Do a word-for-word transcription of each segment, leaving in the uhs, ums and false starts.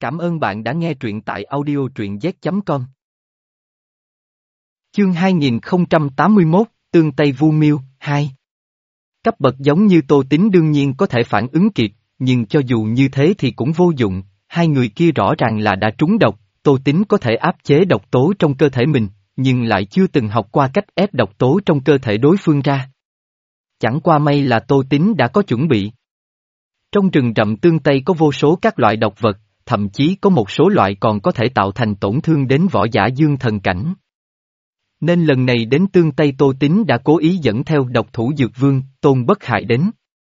Cảm ơn bạn đã nghe truyện tại audio truyện z chấm com. Chương hai nghìn không trăm tám mươi mốt, Tương Tây Vu Miêu, hai. Cấp bậc giống như Tô Tín đương nhiên có thể phản ứng kịp, nhưng cho dù như thế thì cũng vô dụng, hai người kia rõ ràng là đã trúng độc, Tô Tín có thể áp chế độc tố trong cơ thể mình, nhưng lại chưa từng học qua cách ép độc tố trong cơ thể đối phương ra. Chẳng qua may là Tô Tín đã có chuẩn bị. Trong rừng rậm Tương Tây có vô số các loại độc vật, thậm chí có một số loại còn có thể tạo thành tổn thương đến võ giả dương thần cảnh. Nên lần này đến Tương Tây Tô Tín đã cố ý dẫn theo độc thủ dược vương, Tôn Bất Hại đến.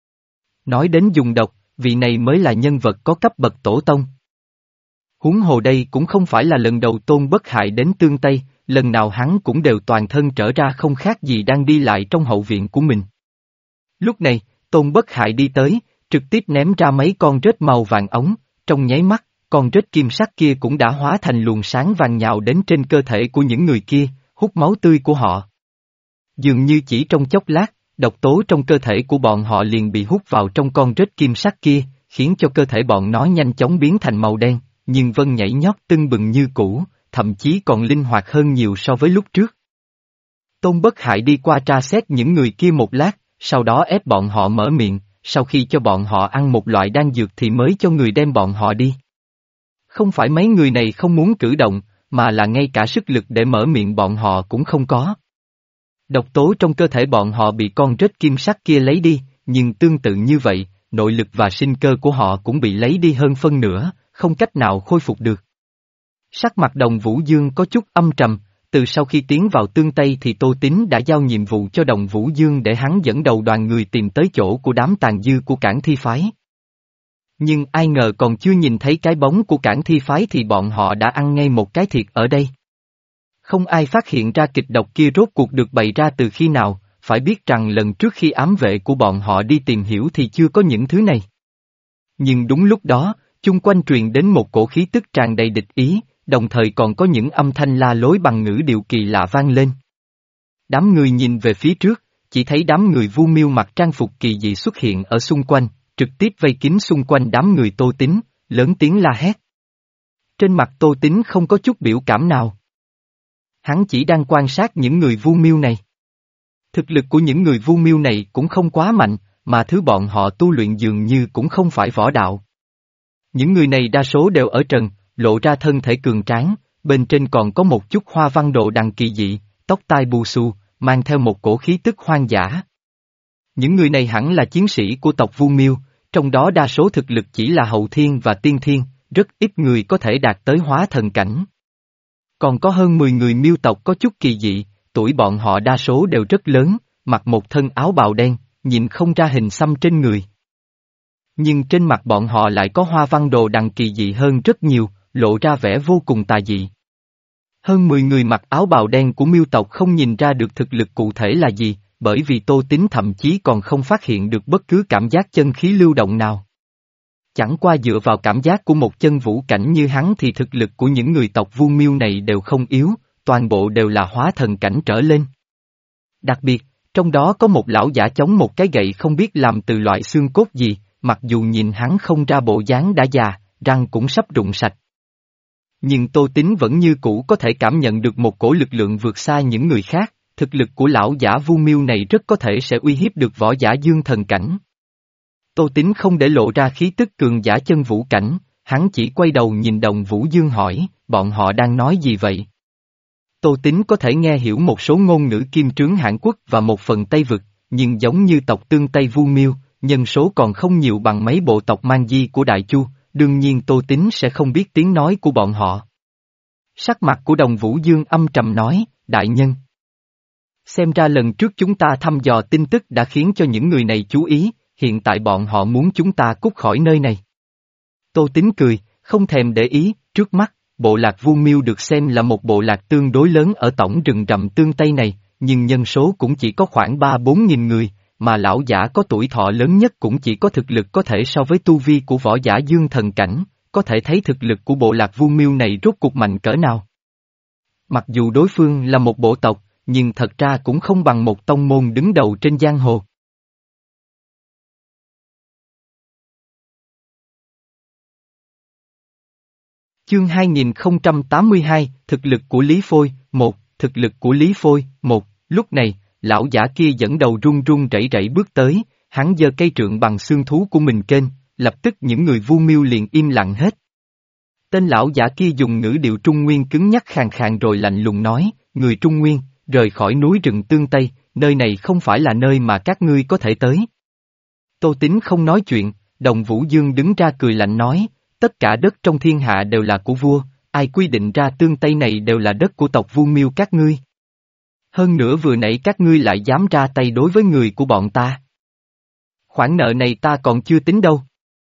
Nói đến dùng độc, vị này mới là nhân vật có cấp bậc tổ tông. Huống hồ đây cũng không phải là lần đầu Tôn Bất Hại đến Tương Tây, lần nào hắn cũng đều toàn thân trở ra không khác gì đang đi lại trong hậu viện của mình. Lúc này, Tôn Bất Hại đi tới, trực tiếp ném ra mấy con rết màu vàng ống, trong nháy mắt, con rết kim sắc kia cũng đã hóa thành luồng sáng vàng nhào đến trên cơ thể của những người kia, hút máu tươi của họ. Dường như chỉ trong chốc lát, độc tố trong cơ thể của bọn họ liền bị hút vào trong con rết kim sắc kia, khiến cho cơ thể bọn nó nhanh chóng biến thành màu đen, nhưng vẫn nhảy nhót tưng bừng như cũ, thậm chí còn linh hoạt hơn nhiều so với lúc trước. Tôn Bất Hại đi qua tra xét những người kia một lát, sau đó ép bọn họ mở miệng, sau khi cho bọn họ ăn một loại đan dược thì mới cho người đem bọn họ đi. Không phải mấy người này không muốn cử động, mà là ngay cả sức lực để mở miệng bọn họ cũng không có. Độc tố trong cơ thể bọn họ bị con rết kim sắc kia lấy đi, nhưng tương tự như vậy, nội lực và sinh cơ của họ cũng bị lấy đi hơn phân nửa, không cách nào khôi phục được. Sắc mặt Đồng Vũ Dương có chút âm trầm, từ sau khi tiến vào Tương Tây thì Tô Tín đã giao nhiệm vụ cho Đồng Vũ Dương để hắn dẫn đầu đoàn người tìm tới chỗ của đám tàn dư của Cảng Thi Phái. Nhưng ai ngờ còn chưa nhìn thấy cái bóng của Cảng Thi Phái thì bọn họ đã ăn ngay một cái thiệt ở đây. Không ai phát hiện ra kịch độc kia rốt cuộc được bày ra từ khi nào, phải biết rằng lần trước khi ám vệ của bọn họ đi tìm hiểu thì chưa có những thứ này. Nhưng đúng lúc đó, chung quanh truyền đến một cổ khí tức tràn đầy địch ý, đồng thời còn có những âm thanh la lối bằng ngữ điệu kỳ lạ vang lên. Đám người nhìn về phía trước, chỉ thấy đám người Vu Miêu mặc trang phục kỳ dị xuất hiện ở xung quanh, trực tiếp vây kín xung quanh đám người Tô Tín, lớn tiếng la hét. Trên mặt Tô Tín không có chút biểu cảm nào. Hắn chỉ đang quan sát những người Vu Miêu này. Thực lực của những người Vu Miêu này cũng không quá mạnh, mà thứ bọn họ tu luyện dường như cũng không phải võ đạo. Những người này đa số đều ở trần, lộ ra thân thể cường tráng, bên trên còn có một chút hoa văn đồ đằng kỳ dị, tóc tai bù xù, mang theo một cổ khí tức hoang dã. Những người này hẳn là chiến sĩ của tộc Vu Miêu, trong đó đa số thực lực chỉ là hậu thiên và tiên thiên, rất ít người có thể đạt tới hóa thần cảnh. Còn có hơn mười người Miêu tộc có chút kỳ dị, tuổi bọn họ đa số đều rất lớn, mặc một thân áo bào đen, nhìn không ra hình xăm trên người. Nhưng trên mặt bọn họ lại có hoa văn đồ đằng kỳ dị hơn rất nhiều, lộ ra vẻ vô cùng tà dị. Hơn mười người mặc áo bào đen của Miêu tộc không nhìn ra được thực lực cụ thể là gì, bởi vì Tô Tín thậm chí còn không phát hiện được bất cứ cảm giác chân khí lưu động nào. Chẳng qua dựa vào cảm giác của một chân vũ cảnh như hắn thì thực lực của những người tộc Vu Miêu này đều không yếu, toàn bộ đều là hóa thần cảnh trở lên. Đặc biệt, trong đó có một lão giả chống một cái gậy không biết làm từ loại xương cốt gì, mặc dù nhìn hắn không ra bộ dáng đã già, răng cũng sắp rụng sạch. Nhưng Tô Tín vẫn như cũ có thể cảm nhận được một cổ lực lượng vượt xa những người khác, thực lực của lão giả Vu Miêu này rất có thể sẽ uy hiếp được võ giả dương thần cảnh. Tô Tín không để lộ ra khí tức cường giả chân vũ cảnh, hắn chỉ quay đầu nhìn Đồng Vũ Dương hỏi, bọn họ đang nói gì vậy? Tô Tín có thể nghe hiểu một số ngôn ngữ Kim Trướng Hãn Quốc và một phần Tây Vực, nhưng giống như tộc Tương Tây Vu Miêu, nhân số còn không nhiều bằng mấy bộ tộc Mang Di của Đại Chu, đương nhiên Tô Tín sẽ không biết tiếng nói của bọn họ. Sắc mặt của Đồng Vũ Dương âm trầm nói, đại nhân. Xem ra lần trước chúng ta thăm dò tin tức đã khiến cho những người này chú ý, hiện tại bọn họ muốn chúng ta cút khỏi nơi này. Tô Tín cười, không thèm để ý, trước mắt, bộ lạc Vu Miêu được xem là một bộ lạc tương đối lớn ở tổng rừng rậm Tương Tây này, nhưng nhân số cũng chỉ có khoảng ba bốn nghìn người, mà lão giả có tuổi thọ lớn nhất cũng chỉ có thực lực có thể so với tu vi của võ giả dương thần cảnh, có thể thấy thực lực của bộ lạc Vu Miêu này rốt cuộc mạnh cỡ nào. Mặc dù đối phương là một bộ tộc, nhưng thật ra cũng không bằng một tông môn đứng đầu trên giang hồ. Chương hai nghìn không trăm tám mươi hai, thực lực của Lý Phôi, một, thực lực của Lý Phôi, một, lúc này, lão giả kia dẫn đầu run run rẩy rẩy bước tới, hắn giơ cây trượng bằng xương thú của mình kênh, lập tức những người Vu Miêu liền im lặng hết. Tên lão giả kia dùng ngữ điệu Trung Nguyên cứng nhắc khàn khàn rồi lạnh lùng nói, người Trung Nguyên, rời khỏi núi rừng Tương Tây, nơi này không phải là nơi mà các ngươi có thể tới. Tô Tín không nói chuyện, Đồng Vũ Dương đứng ra cười lạnh nói, tất cả đất trong thiên hạ đều là của vua, ai quy định ra Tương Tây này đều là đất của tộc Vu Miêu các ngươi. Hơn nữa vừa nãy các ngươi lại dám ra tay đối với người của bọn ta. Khoản nợ này ta còn chưa tính đâu.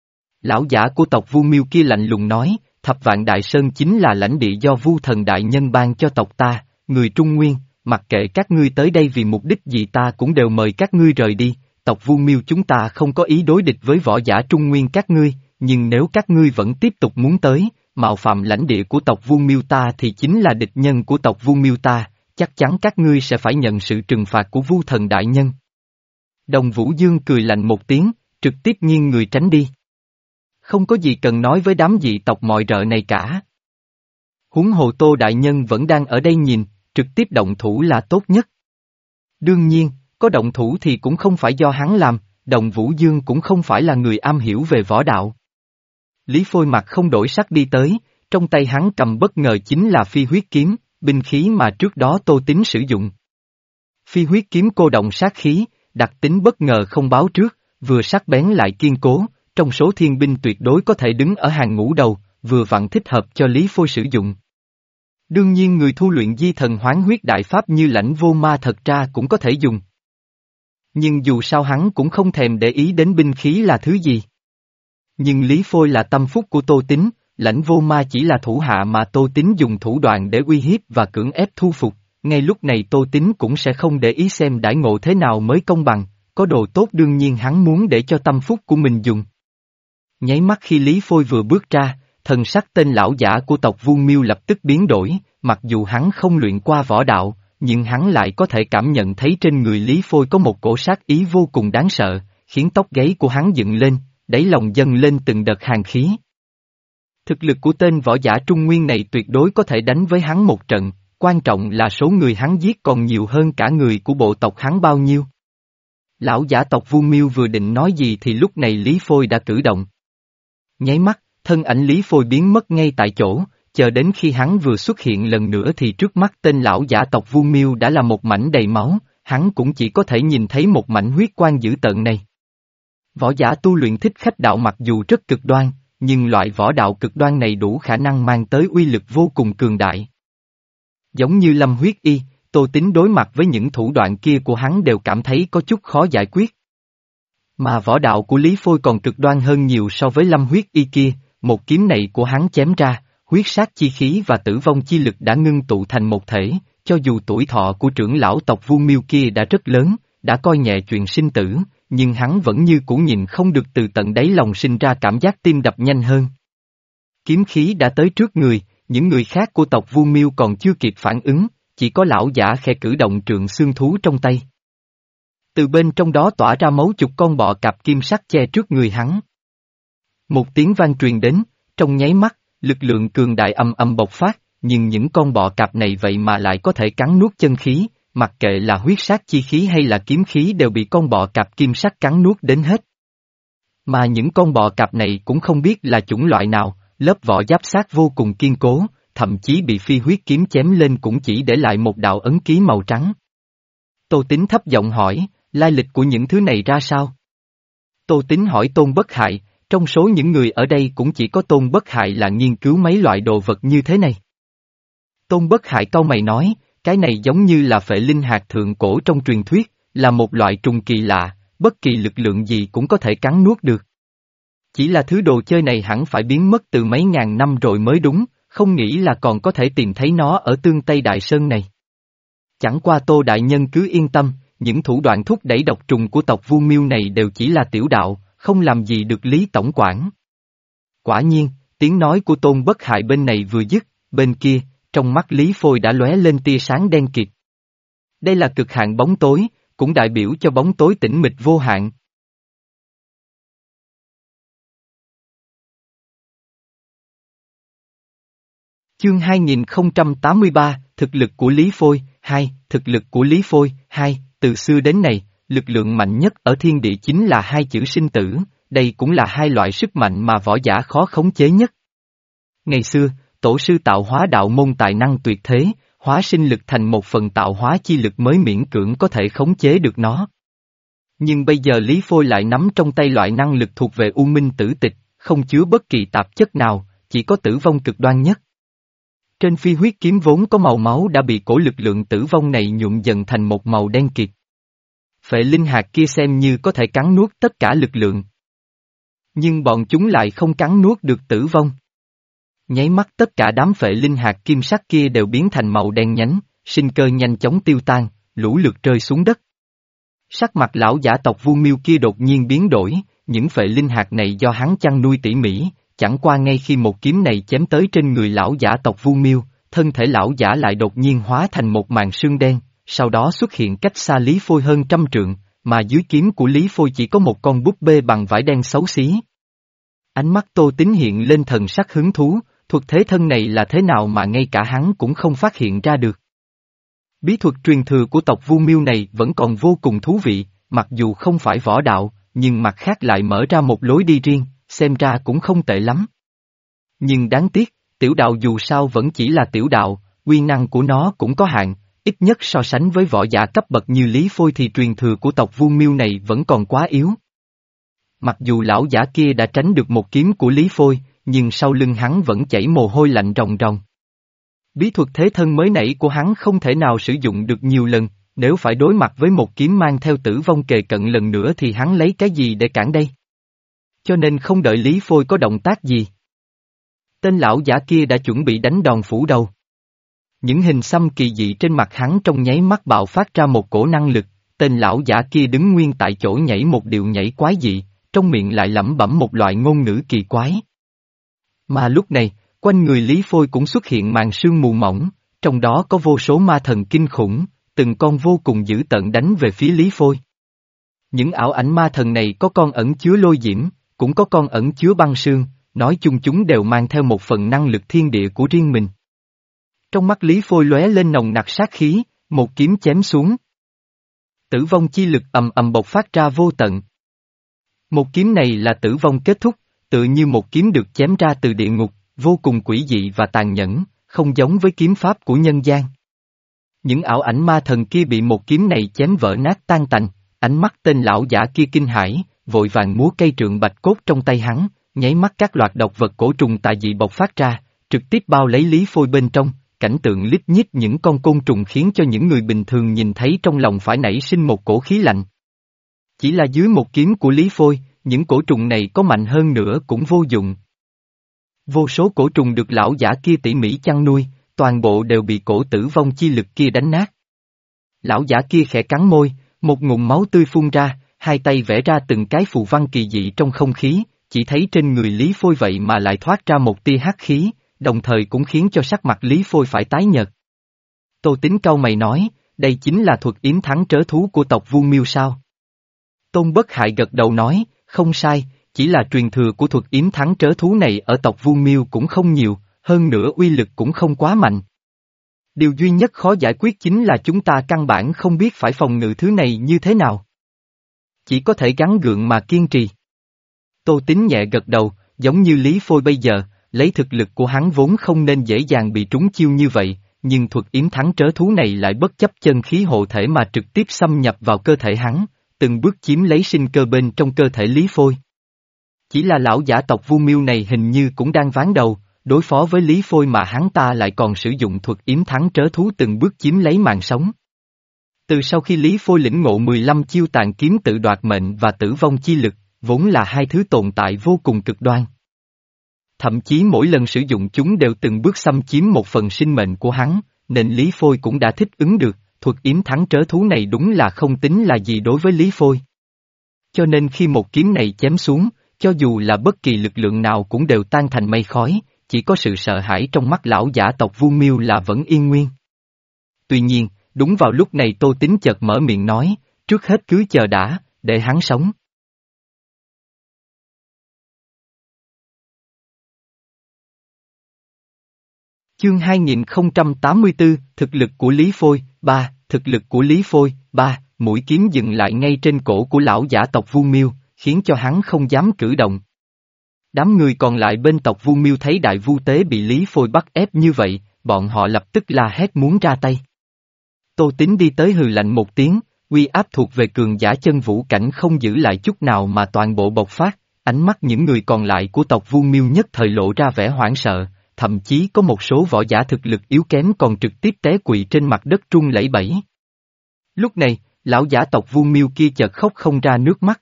Lão giả của tộc Vu Miêu kia lạnh lùng nói, Thập Vạn Đại Sơn chính là lãnh địa do Vu Thần Đại Nhân ban cho tộc ta, người Trung Nguyên, mặc kệ các ngươi tới đây vì mục đích gì ta cũng đều mời các ngươi rời đi, tộc Vu Miêu chúng ta không có ý đối địch với võ giả Trung Nguyên các ngươi, nhưng nếu các ngươi vẫn tiếp tục muốn tới, mạo phạm lãnh địa của tộc Vu Miêu ta thì chính là địch nhân của tộc Vu Miêu ta, chắc chắn các ngươi sẽ phải nhận sự trừng phạt của Vu Thần Đại Nhân. Đồng Vũ Dương cười lạnh một tiếng, trực tiếp nghiêng người tránh đi. Không có gì cần nói với đám dị tộc mọi rợ này cả. Huống hồ Tô Đại Nhân vẫn đang ở đây nhìn, trực tiếp động thủ là tốt nhất. Đương nhiên, có động thủ thì cũng không phải do hắn làm, Đồng Vũ Dương cũng không phải là người am hiểu về võ đạo. Lý Phôi mặt không đổi sắc đi tới, trong tay hắn cầm bất ngờ chính là phi huyết kiếm, binh khí mà trước đó Tô Tín sử dụng. Phi huyết kiếm cô động sát khí, đặc tính bất ngờ không báo trước, vừa sắc bén lại kiên cố, trong số thiên binh tuyệt đối có thể đứng ở hàng ngũ đầu, vừa vặn thích hợp cho Lý Phôi sử dụng. Đương nhiên người thu luyện di thần hoán huyết đại pháp như Lãnh Vô Ma thật ra cũng có thể dùng. Nhưng dù sao hắn cũng không thèm để ý đến binh khí là thứ gì. Nhưng Lý Phôi là tâm phúc của Tô Tín, Lãnh Vô Ma chỉ là thủ hạ mà Tô Tín dùng thủ đoạn để uy hiếp và cưỡng ép thu phục, ngay lúc này Tô Tín cũng sẽ không để ý xem đãi ngộ thế nào mới công bằng, có đồ tốt đương nhiên hắn muốn để cho tâm phúc của mình dùng. Nháy mắt khi Lý Phôi vừa bước ra, thần sắc tên lão giả của tộc Vu Miêu lập tức biến đổi, mặc dù hắn không luyện qua võ đạo, nhưng hắn lại có thể cảm nhận thấy trên người Lý Phôi có một cổ sát ý vô cùng đáng sợ, khiến tóc gáy của hắn dựng lên, đáy lòng dâng lên từng đợt hàn khí. Thực lực của tên võ giả Trung Nguyên này tuyệt đối có thể đánh với hắn một trận, quan trọng là số người hắn giết còn nhiều hơn cả người của bộ tộc hắn bao nhiêu. Lão giả tộc Vu Miêu vừa định nói gì thì lúc này Lý Phôi đã cử động. Nháy mắt, thân ảnh Lý Phôi biến mất ngay tại chỗ, chờ đến khi hắn vừa xuất hiện lần nữa thì trước mắt tên lão giả tộc Vu Miêu đã là một mảnh đầy máu, hắn cũng chỉ có thể nhìn thấy một mảnh huyết quang dữ tợn này. Võ giả tu luyện thích khách đạo mặc dù rất cực đoan, nhưng loại võ đạo cực đoan này đủ khả năng mang tới uy lực vô cùng cường đại. Giống như Lâm Huyết Y, Tô Tín đối mặt với những thủ đoạn kia của hắn đều cảm thấy có chút khó giải quyết. Mà võ đạo của Lý Phôi còn cực đoan hơn nhiều so với Lâm Huyết Y kia, một kiếm này của hắn chém ra, huyết sát chi khí và tử vong chi lực đã ngưng tụ thành một thể, cho dù tuổi thọ của trưởng lão tộc Vu Miêu kia đã rất lớn, đã coi nhẹ chuyện sinh tử, nhưng hắn vẫn như cũ nhìn không được từ tận đáy lòng sinh ra cảm giác tim đập nhanh hơn. Kiếm khí đã tới trước người, những người khác của tộc Vu Miêu còn chưa kịp phản ứng, chỉ có lão giả khẽ cử động trượng xương thú trong tay. Từ bên trong đó tỏa ra mấy chục con bọ cạp kim sắc che trước người hắn. Một tiếng vang truyền đến, trong nháy mắt, lực lượng cường đại âm âm bộc phát, nhưng những con bọ cạp này vậy mà lại có thể cắn nuốt chân khí, mặc kệ là huyết sát chi khí hay là kiếm khí đều bị con bọ cạp kim sắc cắn nuốt đến hết. Mà những con bọ cạp này cũng không biết là chủng loại nào, lớp vỏ giáp xác vô cùng kiên cố, thậm chí bị phi huyết kiếm chém lên cũng chỉ để lại một đạo ấn ký màu trắng. Tô Tín thấp giọng hỏi, lai lịch của những thứ này ra sao? Tô Tín hỏi Tôn Bất Hại, trong số những người ở đây cũng chỉ có Tôn Bất Hại là nghiên cứu mấy loại đồ vật như thế này. Tôn Bất Hại cau mày nói, cái này giống như là phệ linh hạt thượng cổ trong truyền thuyết, là một loại trùng kỳ lạ, bất kỳ lực lượng gì cũng có thể cắn nuốt được. Chỉ là thứ đồ chơi này hẳn phải biến mất từ mấy ngàn năm rồi mới đúng, không nghĩ là còn có thể tìm thấy nó ở Tương Tây Đại Sơn này. Chẳng qua Tô Đại Nhân cứ yên tâm, những thủ đoạn thúc đẩy độc trùng của tộc Vu Miêu này đều chỉ là tiểu đạo, không làm gì được Lý Tổng quản. Quả nhiên, tiếng nói của Tôn Bất Hại bên này vừa dứt, bên kia, trong mắt Lý Phôi đã lóe lên tia sáng đen kịt. Đây là cực hạn bóng tối, cũng đại biểu cho bóng tối tĩnh mịch vô hạn. Chương hai nghìn không trăm tám mươi ba, thực lực của Lý Phôi, hai, thực lực của Lý Phôi, hai, từ xưa đến nay, lực lượng mạnh nhất ở thiên địa chính là hai chữ sinh tử, đây cũng là hai loại sức mạnh mà võ giả khó khống chế nhất. Ngày xưa, tổ sư tạo hóa đạo môn tài năng tuyệt thế, hóa sinh lực thành một phần tạo hóa chi lực mới miễn cưỡng có thể khống chế được nó. Nhưng bây giờ Lý Phôi lại nắm trong tay loại năng lực thuộc về U Minh Tử Tịch, không chứa bất kỳ tạp chất nào, chỉ có tử vong cực đoan nhất. Trên phi huyết kiếm vốn có màu máu đã bị cổ lực lượng tử vong này nhuộm dần thành một màu đen kịt. Phệ linh hạt kia xem như có thể cắn nuốt tất cả lực lượng. Nhưng bọn chúng lại không cắn nuốt được tử vong. Nháy mắt tất cả đám phệ linh hạt kim sắc kia đều biến thành màu đen nhánh, sinh cơ nhanh chóng tiêu tan, lũ lượt rơi xuống đất. Sắc mặt lão giả tộc Vu Miêu kia đột nhiên biến đổi, những phệ linh hạt này do hắn chăn nuôi tỉ mỉ, chẳng qua ngay khi một kiếm này chém tới trên người lão giả tộc Vu Miêu, thân thể lão giả lại đột nhiên hóa thành một màn sương đen, sau đó xuất hiện cách xa Lý Phôi hơn trăm trượng, mà dưới kiếm của Lý Phôi chỉ có một con búp bê bằng vải đen xấu xí. Ánh mắt Tô Tín hiện lên thần sắc hứng thú, thuật thế thân này là thế nào mà ngay cả hắn cũng không phát hiện ra được. Bí thuật truyền thừa của tộc Vu Miêu này vẫn còn vô cùng thú vị, mặc dù không phải võ đạo, nhưng mặt khác lại mở ra một lối đi riêng, xem ra cũng không tệ lắm. Nhưng đáng tiếc, tiểu đạo dù sao vẫn chỉ là tiểu đạo, uy năng của nó cũng có hạn, ít nhất so sánh với võ giả cấp bậc như Lý Phôi thì truyền thừa của tộc Vu Miêu này vẫn còn quá yếu. Mặc dù lão giả kia đã tránh được một kiếm của Lý Phôi, nhưng sau lưng hắn vẫn chảy mồ hôi lạnh ròng ròng. Bí thuật thế thân mới nãy của hắn không thể nào sử dụng được nhiều lần, nếu phải đối mặt với một kiếm mang theo tử vong kề cận lần nữa thì hắn lấy cái gì để cản đây? Cho nên không đợi Lý Phôi có động tác gì. Tên lão giả kia đã chuẩn bị đánh đòn phủ đầu. Những hình xăm kỳ dị trên mặt hắn trong nháy mắt bạo phát ra một cổ năng lực, tên lão giả kia đứng nguyên tại chỗ nhảy một điệu nhảy quái dị, trong miệng lại lẩm bẩm một loại ngôn ngữ kỳ quái. Mà lúc này, quanh người Lý Phôi cũng xuất hiện màn sương mù mỏng, trong đó có vô số ma thần kinh khủng, từng con vô cùng dữ tợn đánh về phía Lý Phôi. Những ảo ảnh ma thần này có con ẩn chứa lôi diễm, cũng có con ẩn chứa băng sương, nói chung chúng đều mang theo một phần năng lực thiên địa của riêng mình. Trong mắt Lý Phôi lóe lên nồng nặc sát khí, một kiếm chém xuống. Tử vong chi lực ầm ầm bộc phát ra vô tận. Một kiếm này là tử vong kết thúc, tự như một kiếm được chém ra từ địa ngục, vô cùng quỷ dị và tàn nhẫn, không giống với kiếm pháp của nhân gian. Những ảo ảnh ma thần kia bị một kiếm này chém vỡ nát tan tành, ánh mắt tên lão giả kia kinh hãi, vội vàng múa cây trượng bạch cốt trong tay hắn, nháy mắt các loạt độc vật cổ trùng tà dị bộc phát ra, trực tiếp bao lấy Lý Phôi bên trong, cảnh tượng lít nhít những con côn trùng khiến cho những người bình thường nhìn thấy trong lòng phải nảy sinh một cổ khí lạnh. Chỉ là dưới một kiếm của Lý Phôi, những cổ trùng này có mạnh hơn nữa cũng vô dụng. Vô số cổ trùng được lão giả kia tỉ mỉ chăn nuôi, toàn bộ đều bị cổ tử vong chi lực kia đánh nát. Lão giả kia khẽ cắn môi, một ngụm máu tươi phun ra, hai tay vẽ ra từng cái phù văn kỳ dị trong không khí, chỉ thấy trên người Lý Phôi vậy mà lại thoát ra một tia hắc khí, đồng thời cũng khiến cho sắc mặt Lý Phôi phải tái nhợt. Tô Tín cau mày nói, đây chính là thuật yếm thắng trớ thú của tộc Vu Miêu sao? Tôn Bất Hại gật đầu nói, không sai, chỉ là truyền thừa của thuật yếm thắng trớ thú này ở tộc Vu Miêu cũng không nhiều, hơn nữa uy lực cũng không quá mạnh. Điều duy nhất khó giải quyết chính là chúng ta căn bản không biết phải phòng ngự thứ này như thế nào. Chỉ có thể gắng gượng mà kiên trì. Tô Tín nhẹ gật đầu, giống như Lý Phôi bây giờ, lấy thực lực của hắn vốn không nên dễ dàng bị trúng chiêu như vậy, nhưng thuật yếm thắng trớ thú này lại bất chấp chân khí hộ thể mà trực tiếp xâm nhập vào cơ thể hắn, từng bước chiếm lấy sinh cơ bên trong cơ thể Lý Phôi. Chỉ là lão giả tộc Vu Miêu này hình như cũng đang ván đầu, đối phó với Lý Phôi mà hắn ta lại còn sử dụng thuật yếm thắng trớ thú từng bước chiếm lấy mạng sống. Từ sau khi Lý Phôi lĩnh ngộ mười lăm chiêu tàn kiếm tự đoạt mệnh và tử vong chi lực, vốn là hai thứ tồn tại vô cùng cực đoan. Thậm chí mỗi lần sử dụng chúng đều từng bước xâm chiếm một phần sinh mệnh của hắn, nên Lý Phôi cũng đã thích ứng được, thuật yếm thắng trớ thú này đúng là không tính là gì đối với Lý Phôi. Cho nên khi một kiếm này chém xuống, cho dù là bất kỳ lực lượng nào cũng đều tan thành mây khói, chỉ có sự sợ hãi trong mắt lão giả tộc Vu Miêu là vẫn yên nguyên. Tuy nhiên, đúng vào lúc này Tô Tín chợt mở miệng nói, trước hết cứ chờ đã, để hắn sống. Chương hai nghìn không trăm tám mươi tư, thực lực của Lý Phôi, ba, thực lực của Lý Phôi, ba, mũi kiếm dừng lại ngay trên cổ của lão giả tộc Vu Miêu, khiến cho hắn không dám cử động. Đám người còn lại bên tộc Vu Miêu thấy đại vu tế bị Lý Phôi bắt ép như vậy, bọn họ lập tức la hét muốn ra tay. Tô Tín đi tới hừ lạnh một tiếng, uy áp thuộc về cường giả chân vũ cảnh không giữ lại chút nào mà toàn bộ bộc phát, ánh mắt những người còn lại của tộc Vu Miêu nhất thời lộ ra vẻ hoảng sợ, thậm chí có một số võ giả thực lực yếu kém còn trực tiếp té quỵ trên mặt đất run lẩy bẩy. Lúc này, lão giả tộc Vu Miêu kia chợt khóc không ra nước mắt.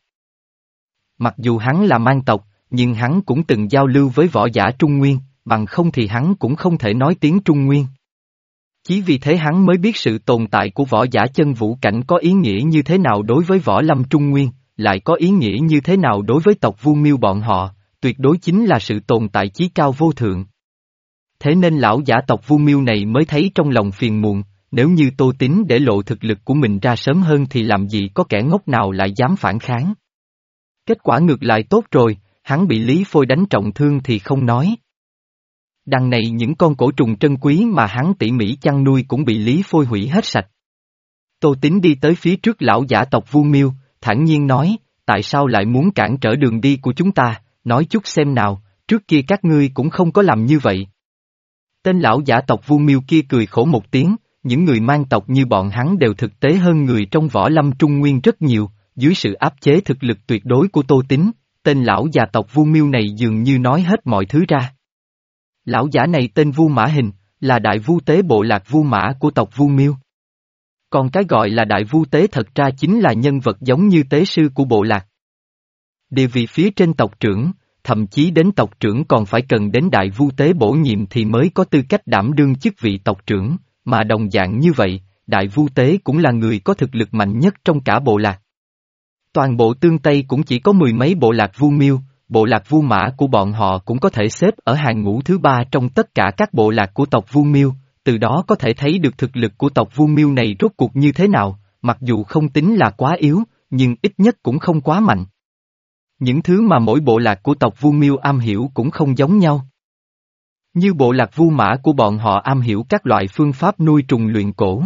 Mặc dù hắn là mang tộc, nhưng hắn cũng từng giao lưu với võ giả Trung Nguyên, bằng không thì hắn cũng không thể nói tiếng Trung Nguyên. Chỉ vì thế hắn mới biết sự tồn tại của võ giả chân vũ cảnh có ý nghĩa như thế nào đối với võ lâm Trung Nguyên, lại có ý nghĩa như thế nào đối với tộc Vu Miêu bọn họ, tuyệt đối chính là sự tồn tại chí cao vô thượng. Thế nên lão giả tộc Vu Miêu này mới thấy trong lòng phiền muộn, nếu như Tô Tín để lộ thực lực của mình ra sớm hơn thì làm gì có kẻ ngốc nào lại dám phản kháng. Kết quả ngược lại tốt rồi, hắn bị Lý Phôi đánh trọng thương thì không nói. Đằng này những con cổ trùng trân quý mà hắn tỉ mỉ chăn nuôi cũng bị Lý Phôi hủy hết sạch. Tô Tín đi tới phía trước lão giả tộc Vu Miêu, thản nhiên nói, tại sao lại muốn cản trở đường đi của chúng ta, nói chút xem nào, trước kia các ngươi cũng không có làm như vậy. Tên lão giả tộc Vu Miêu kia cười khổ một tiếng, những người mang tộc như bọn hắn đều thực tế hơn người trong võ lâm Trung Nguyên rất nhiều, dưới sự áp chế thực lực tuyệt đối của Tô Tín, tên lão già tộc Vu Miêu này dường như nói hết mọi thứ ra. Lão giả này tên Vu Mã Hình, là đại vu tế bộ lạc Vu Mã của tộc Vu Miêu. Còn cái gọi là đại vu tế thật ra chính là nhân vật giống như tế sư của bộ lạc. Địa vị phía trên tộc trưởng, thậm chí đến tộc trưởng còn phải cần đến đại vu tế bổ nhiệm thì mới có tư cách đảm đương chức vị tộc trưởng, mà đồng dạng như vậy, đại vu tế cũng là người có thực lực mạnh nhất trong cả bộ lạc. Toàn bộ Tương Tây cũng chỉ có mười mấy bộ lạc Vu Miêu, bộ lạc Vu Mã của bọn họ cũng có thể xếp ở hàng ngũ thứ ba trong tất cả các bộ lạc của tộc Vu Miêu, từ đó có thể thấy được thực lực của tộc Vu Miêu này rốt cuộc như thế nào, mặc dù không tính là quá yếu, nhưng ít nhất cũng không quá mạnh. Những thứ mà mỗi bộ lạc của tộc Vu Miêu am hiểu cũng không giống nhau. Như bộ lạc Vu Mã của bọn họ am hiểu các loại phương pháp nuôi trùng luyện cổ.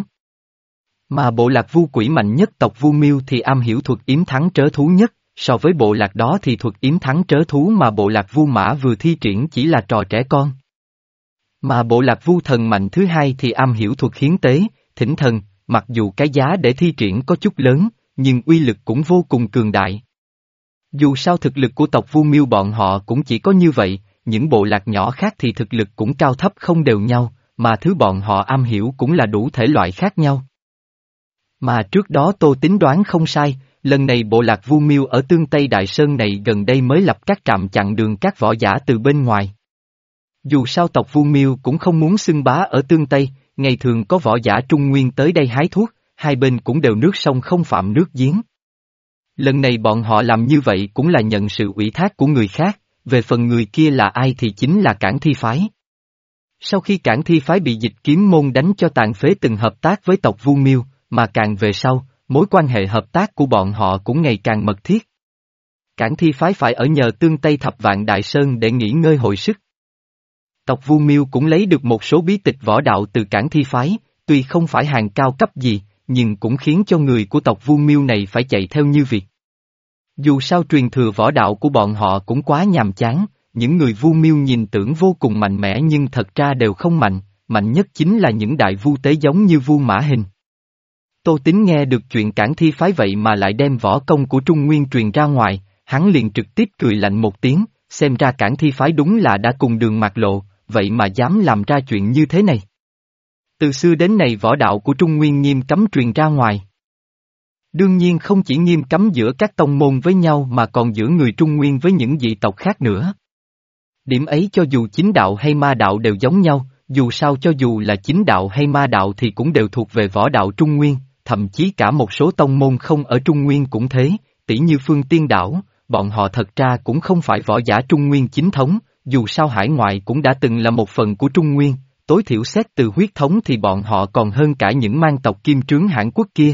Mà bộ lạc Vu Quỷ mạnh nhất tộc Vu Miêu thì am hiểu thuật yếm thắng trớ thú nhất, so với bộ lạc đó thì thuật yếm thắng trớ thú mà bộ lạc Vu Mã vừa thi triển chỉ là trò trẻ con. Mà bộ lạc Vu Thần mạnh thứ hai thì am hiểu thuật hiến tế, thỉnh thần, mặc dù cái giá để thi triển có chút lớn, nhưng uy lực cũng vô cùng cường đại. Dù sao thực lực của tộc Vu Miêu bọn họ cũng chỉ có như vậy, những bộ lạc nhỏ khác thì thực lực cũng cao thấp không đều nhau, mà thứ bọn họ am hiểu cũng là đủ thể loại khác nhau. Mà trước đó Tô Tín đoán không sai, lần này bộ lạc Vu Miêu ở Tương Tây Đại Sơn này gần đây mới lập các trạm chặn đường các võ giả từ bên ngoài. Dù sao tộc Vu Miêu cũng không muốn xưng bá ở Tương Tây, ngày thường có võ giả Trung Nguyên tới đây hái thuốc, hai bên cũng đều nước sông không phạm nước giếng. Lần này bọn họ làm như vậy cũng là nhận sự ủy thác của người khác, về phần người kia là ai thì chính là Cản Thi Phái. Sau khi Cản Thi Phái bị Dịch Kiếm Môn đánh cho tàn phế từng hợp tác với tộc Vu Miêu, mà càng về sau, mối quan hệ hợp tác của bọn họ cũng ngày càng mật thiết. Cản Thi Phái phải ở nhờ Tương Tây Thập Vạn Đại Sơn để nghỉ ngơi hồi sức. Tộc Vu Miêu cũng lấy được một số bí tịch võ đạo từ Cản Thi Phái, tuy không phải hàng cao cấp gì, nhưng cũng khiến cho người của tộc Vu Miêu này phải chạy theo như việc. Dù sao truyền thừa võ đạo của bọn họ cũng quá nhàm chán, những người Vu Miêu nhìn tưởng vô cùng mạnh mẽ nhưng thật ra đều không mạnh, mạnh nhất chính là những đại vu tế giống như Vu Mã Hình. Tô Tín nghe được chuyện Cản Thi Phái vậy mà lại đem võ công của Trung Nguyên truyền ra ngoài, hắn liền trực tiếp cười lạnh một tiếng, xem ra Cản Thi Phái đúng là đã cùng đường mạt lộ, vậy mà dám làm ra chuyện như thế này. Từ xưa đến nay võ đạo của Trung Nguyên nghiêm cấm truyền ra ngoài. Đương nhiên không chỉ nghiêm cấm giữa các tông môn với nhau mà còn giữa người Trung Nguyên với những dị tộc khác nữa. Điểm ấy cho dù chính đạo hay ma đạo đều giống nhau, dù sao cho dù là chính đạo hay ma đạo thì cũng đều thuộc về võ đạo Trung Nguyên, thậm chí cả một số tông môn không ở Trung Nguyên cũng thế, tỉ như Phương Tiên Đảo, bọn họ thật ra cũng không phải võ giả Trung Nguyên chính thống, dù sao hải ngoại cũng đã từng là một phần của Trung Nguyên, tối thiểu xét từ huyết thống thì bọn họ còn hơn cả những mang tộc kim trướng Hãn Quốc kia.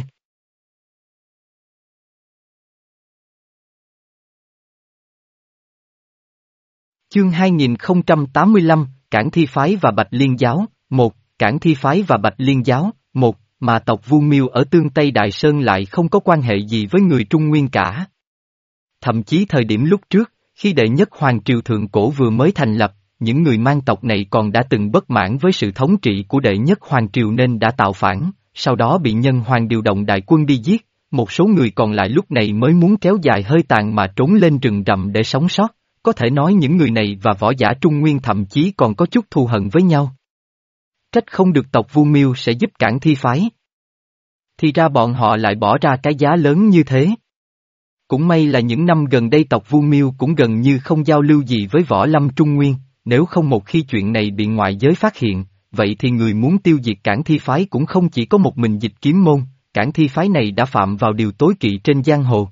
Chương hai nghìn không trăm tám mươi lăm, Cản Thi Phái và Bạch Liên Giáo, một, Cản Thi Phái và Bạch Liên Giáo, một, mà tộc Vu Miêu ở Tương Tây Đại Sơn lại không có quan hệ gì với người Trung Nguyên cả. Thậm chí thời điểm lúc trước, khi đệ nhất Hoàng Triều Thượng Cổ vừa mới thành lập, những người mang tộc này còn đã từng bất mãn với sự thống trị của đệ nhất Hoàng Triều nên đã tạo phản, sau đó bị Nhân Hoàng điều động đại quân đi giết, một số người còn lại lúc này mới muốn kéo dài hơi tàn mà trốn lên rừng rậm để sống sót, có thể nói những người này và võ giả Trung Nguyên thậm chí còn có chút thù hận với nhau. Trách không được tộc Vu Miêu sẽ giúp Cản Thi Phái. Thì ra bọn họ lại bỏ ra cái giá lớn như thế. Cũng may là những năm gần đây tộc Vu Miêu cũng gần như không giao lưu gì với võ lâm Trung Nguyên, nếu không một khi chuyện này bị ngoại giới phát hiện, vậy thì người muốn tiêu diệt Cản Thi Phái cũng không chỉ có một mình Dịch Kiếm Môn, Cản Thi Phái này đã phạm vào điều tối kỵ trên giang hồ.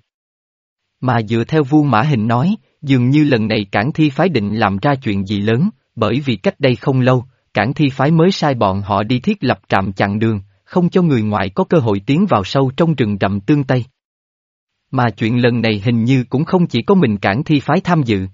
Mà dựa theo Vu Mã Hình nói, dường như lần này Cản Thi Phái định làm ra chuyện gì lớn, bởi vì cách đây không lâu, Cản Thi Phái mới sai bọn họ đi thiết lập trạm chặn đường, không cho người ngoại có cơ hội tiến vào sâu trong rừng rậm Tương Tây. Mà chuyện lần này hình như cũng không chỉ có mình Cản Thi Phái tham dự.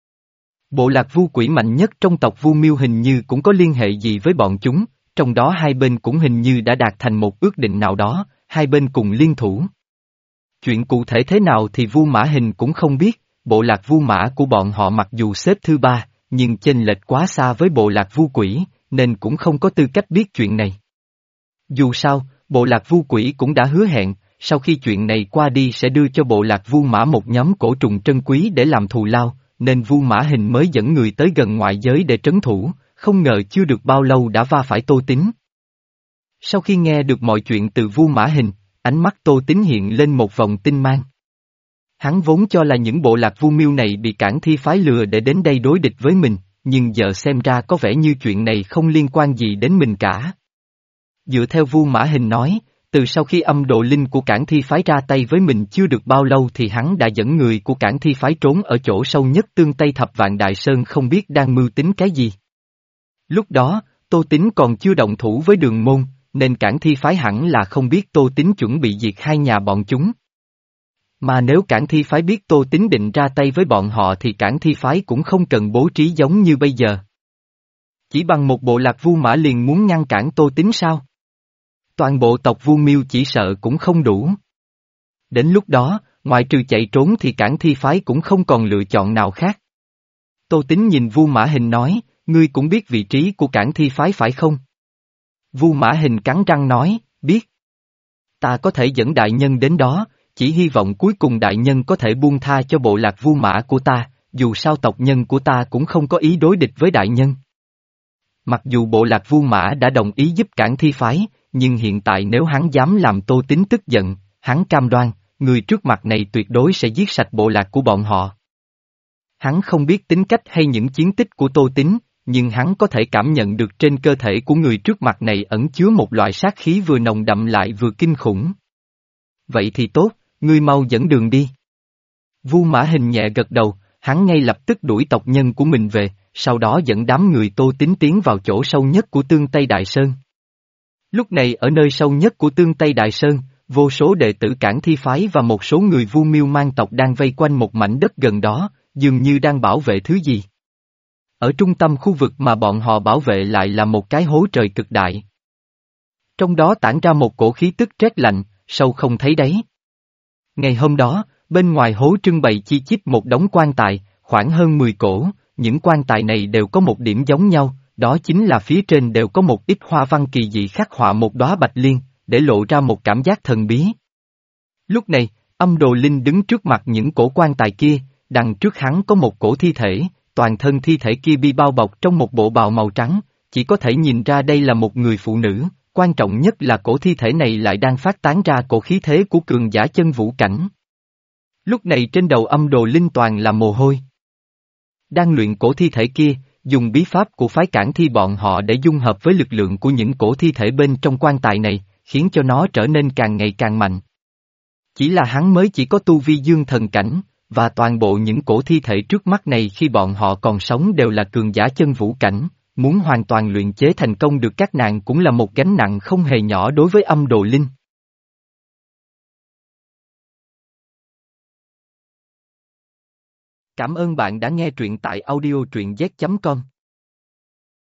Bộ lạc Vu Quỷ mạnh nhất trong tộc Vu Miêu hình như cũng có liên hệ gì với bọn chúng, trong đó hai bên cũng hình như đã đạt thành một ước định nào đó, hai bên cùng liên thủ. Chuyện cụ thể thế nào thì Vu Mã Hình cũng không biết, bộ lạc Vu Mã của bọn họ mặc dù xếp thứ ba, nhưng chênh lệch quá xa với bộ lạc Vu Quỷ, nên cũng không có tư cách biết chuyện này. Dù sao, bộ lạc Vu Quỷ cũng đã hứa hẹn, sau khi chuyện này qua đi sẽ đưa cho bộ lạc Vu Mã một nhóm cổ trùng trân quý để làm thù lao, nên Vu Mã Hình mới dẫn người tới gần ngoại giới để trấn thủ, không ngờ chưa được bao lâu đã va phải Tô Tín. Sau khi nghe được mọi chuyện từ Vu Mã Hình, ánh mắt Tô Tín hiện lên một vòng tinh mang. Hắn vốn cho là những bộ lạc Vu Miêu này bị Cản Thi Phái lừa để đến đây đối địch với mình, nhưng giờ xem ra có vẻ như chuyện này không liên quan gì đến mình cả. Dựa theo Vu Mã Hình nói, từ sau khi âm độ linh của Cản Thi Phái ra tay với mình chưa được bao lâu thì hắn đã dẫn người của Cản Thi Phái trốn ở chỗ sâu nhất Tương Tây Thập Vạn Đại Sơn không biết đang mưu tính cái gì. Lúc đó, Tô Tín còn chưa động thủ với Đường Môn, nên Cản Thi Phái hẳn là không biết Tô Tín chuẩn bị diệt hai nhà bọn chúng. Mà nếu Cản Thi Phái biết Tô Tín định ra tay với bọn họ thì Cản Thi Phái cũng không cần bố trí giống như bây giờ. Chỉ bằng một bộ lạc Vu Mã liền muốn ngăn cản Tô Tín sao? Toàn bộ tộc Vu Miêu chỉ sợ cũng không đủ. Đến lúc đó, ngoại trừ chạy trốn thì Cản Thi Phái cũng không còn lựa chọn nào khác. Tô Tín nhìn Vu Mã Hình nói, ngươi cũng biết vị trí của Cản Thi Phái phải không? Vu Mã Hình cắn răng nói, biết. Ta có thể dẫn đại nhân đến đó, chỉ hy vọng cuối cùng đại nhân có thể buông tha cho bộ lạc Vu Mã của ta, dù sao tộc nhân của ta cũng không có ý đối địch với đại nhân. Mặc dù bộ lạc Vu Mã đã đồng ý giúp Cản Thi Phái, nhưng hiện tại nếu hắn dám làm Tô Tín tức giận, hắn cam đoan, người trước mặt này tuyệt đối sẽ giết sạch bộ lạc của bọn họ. Hắn không biết tính cách hay những chiến tích của Tô Tín, nhưng hắn có thể cảm nhận được trên cơ thể của người trước mặt này ẩn chứa một loại sát khí vừa nồng đậm lại vừa kinh khủng. Vậy thì tốt, ngươi mau dẫn đường đi. Vu Mã Hình nhẹ gật đầu, hắn ngay lập tức đuổi tộc nhân của mình về, sau đó dẫn đám người Tô Tín tiến vào chỗ sâu nhất của Tương Tây Đại Sơn. Lúc này ở nơi sâu nhất của Tương Tây Đại Sơn, vô số đệ tử Cản Thi Phái và một số người Vu Miêu mang tộc đang vây quanh một mảnh đất gần đó, dường như đang bảo vệ thứ gì. Ở trung tâm khu vực mà bọn họ bảo vệ lại là một cái hố trời cực đại. Trong đó tản ra một cổ khí tức rét lạnh, sâu không thấy đáy. Ngày hôm đó, bên ngoài hố trưng bày chi chít một đống quan tài, khoảng hơn mười cổ, những quan tài này đều có một điểm giống nhau, đó chính là phía trên đều có một ít hoa văn kỳ dị khắc họa một đóa bạch liên, để lộ ra một cảm giác thần bí. Lúc này, âm đồ linh đứng trước mặt những cổ quan tài kia, đằng trước hắn có một cổ thi thể, toàn thân thi thể kia bị bao bọc trong một bộ bào màu trắng, chỉ có thể nhìn ra đây là một người phụ nữ, quan trọng nhất là cổ thi thể này lại đang phát tán ra cổ khí thế của cường giả chân vũ cảnh. Lúc này trên đầu âm đồ linh toàn là mồ hôi. Đang luyện cổ thi thể kia, dùng bí pháp của phái Cản Thi bọn họ để dung hợp với lực lượng của những cổ thi thể bên trong quan tài này, khiến cho nó trở nên càng ngày càng mạnh. Chỉ là hắn mới chỉ có tu vi dương thần cảnh, và toàn bộ những cổ thi thể trước mắt này khi bọn họ còn sống đều là cường giả chân vũ cảnh, muốn hoàn toàn luyện chế thành công được các nàng cũng là một gánh nặng không hề nhỏ đối với âm đồ linh. Cảm ơn bạn đã nghe truyện tại audio truyện z chấm com.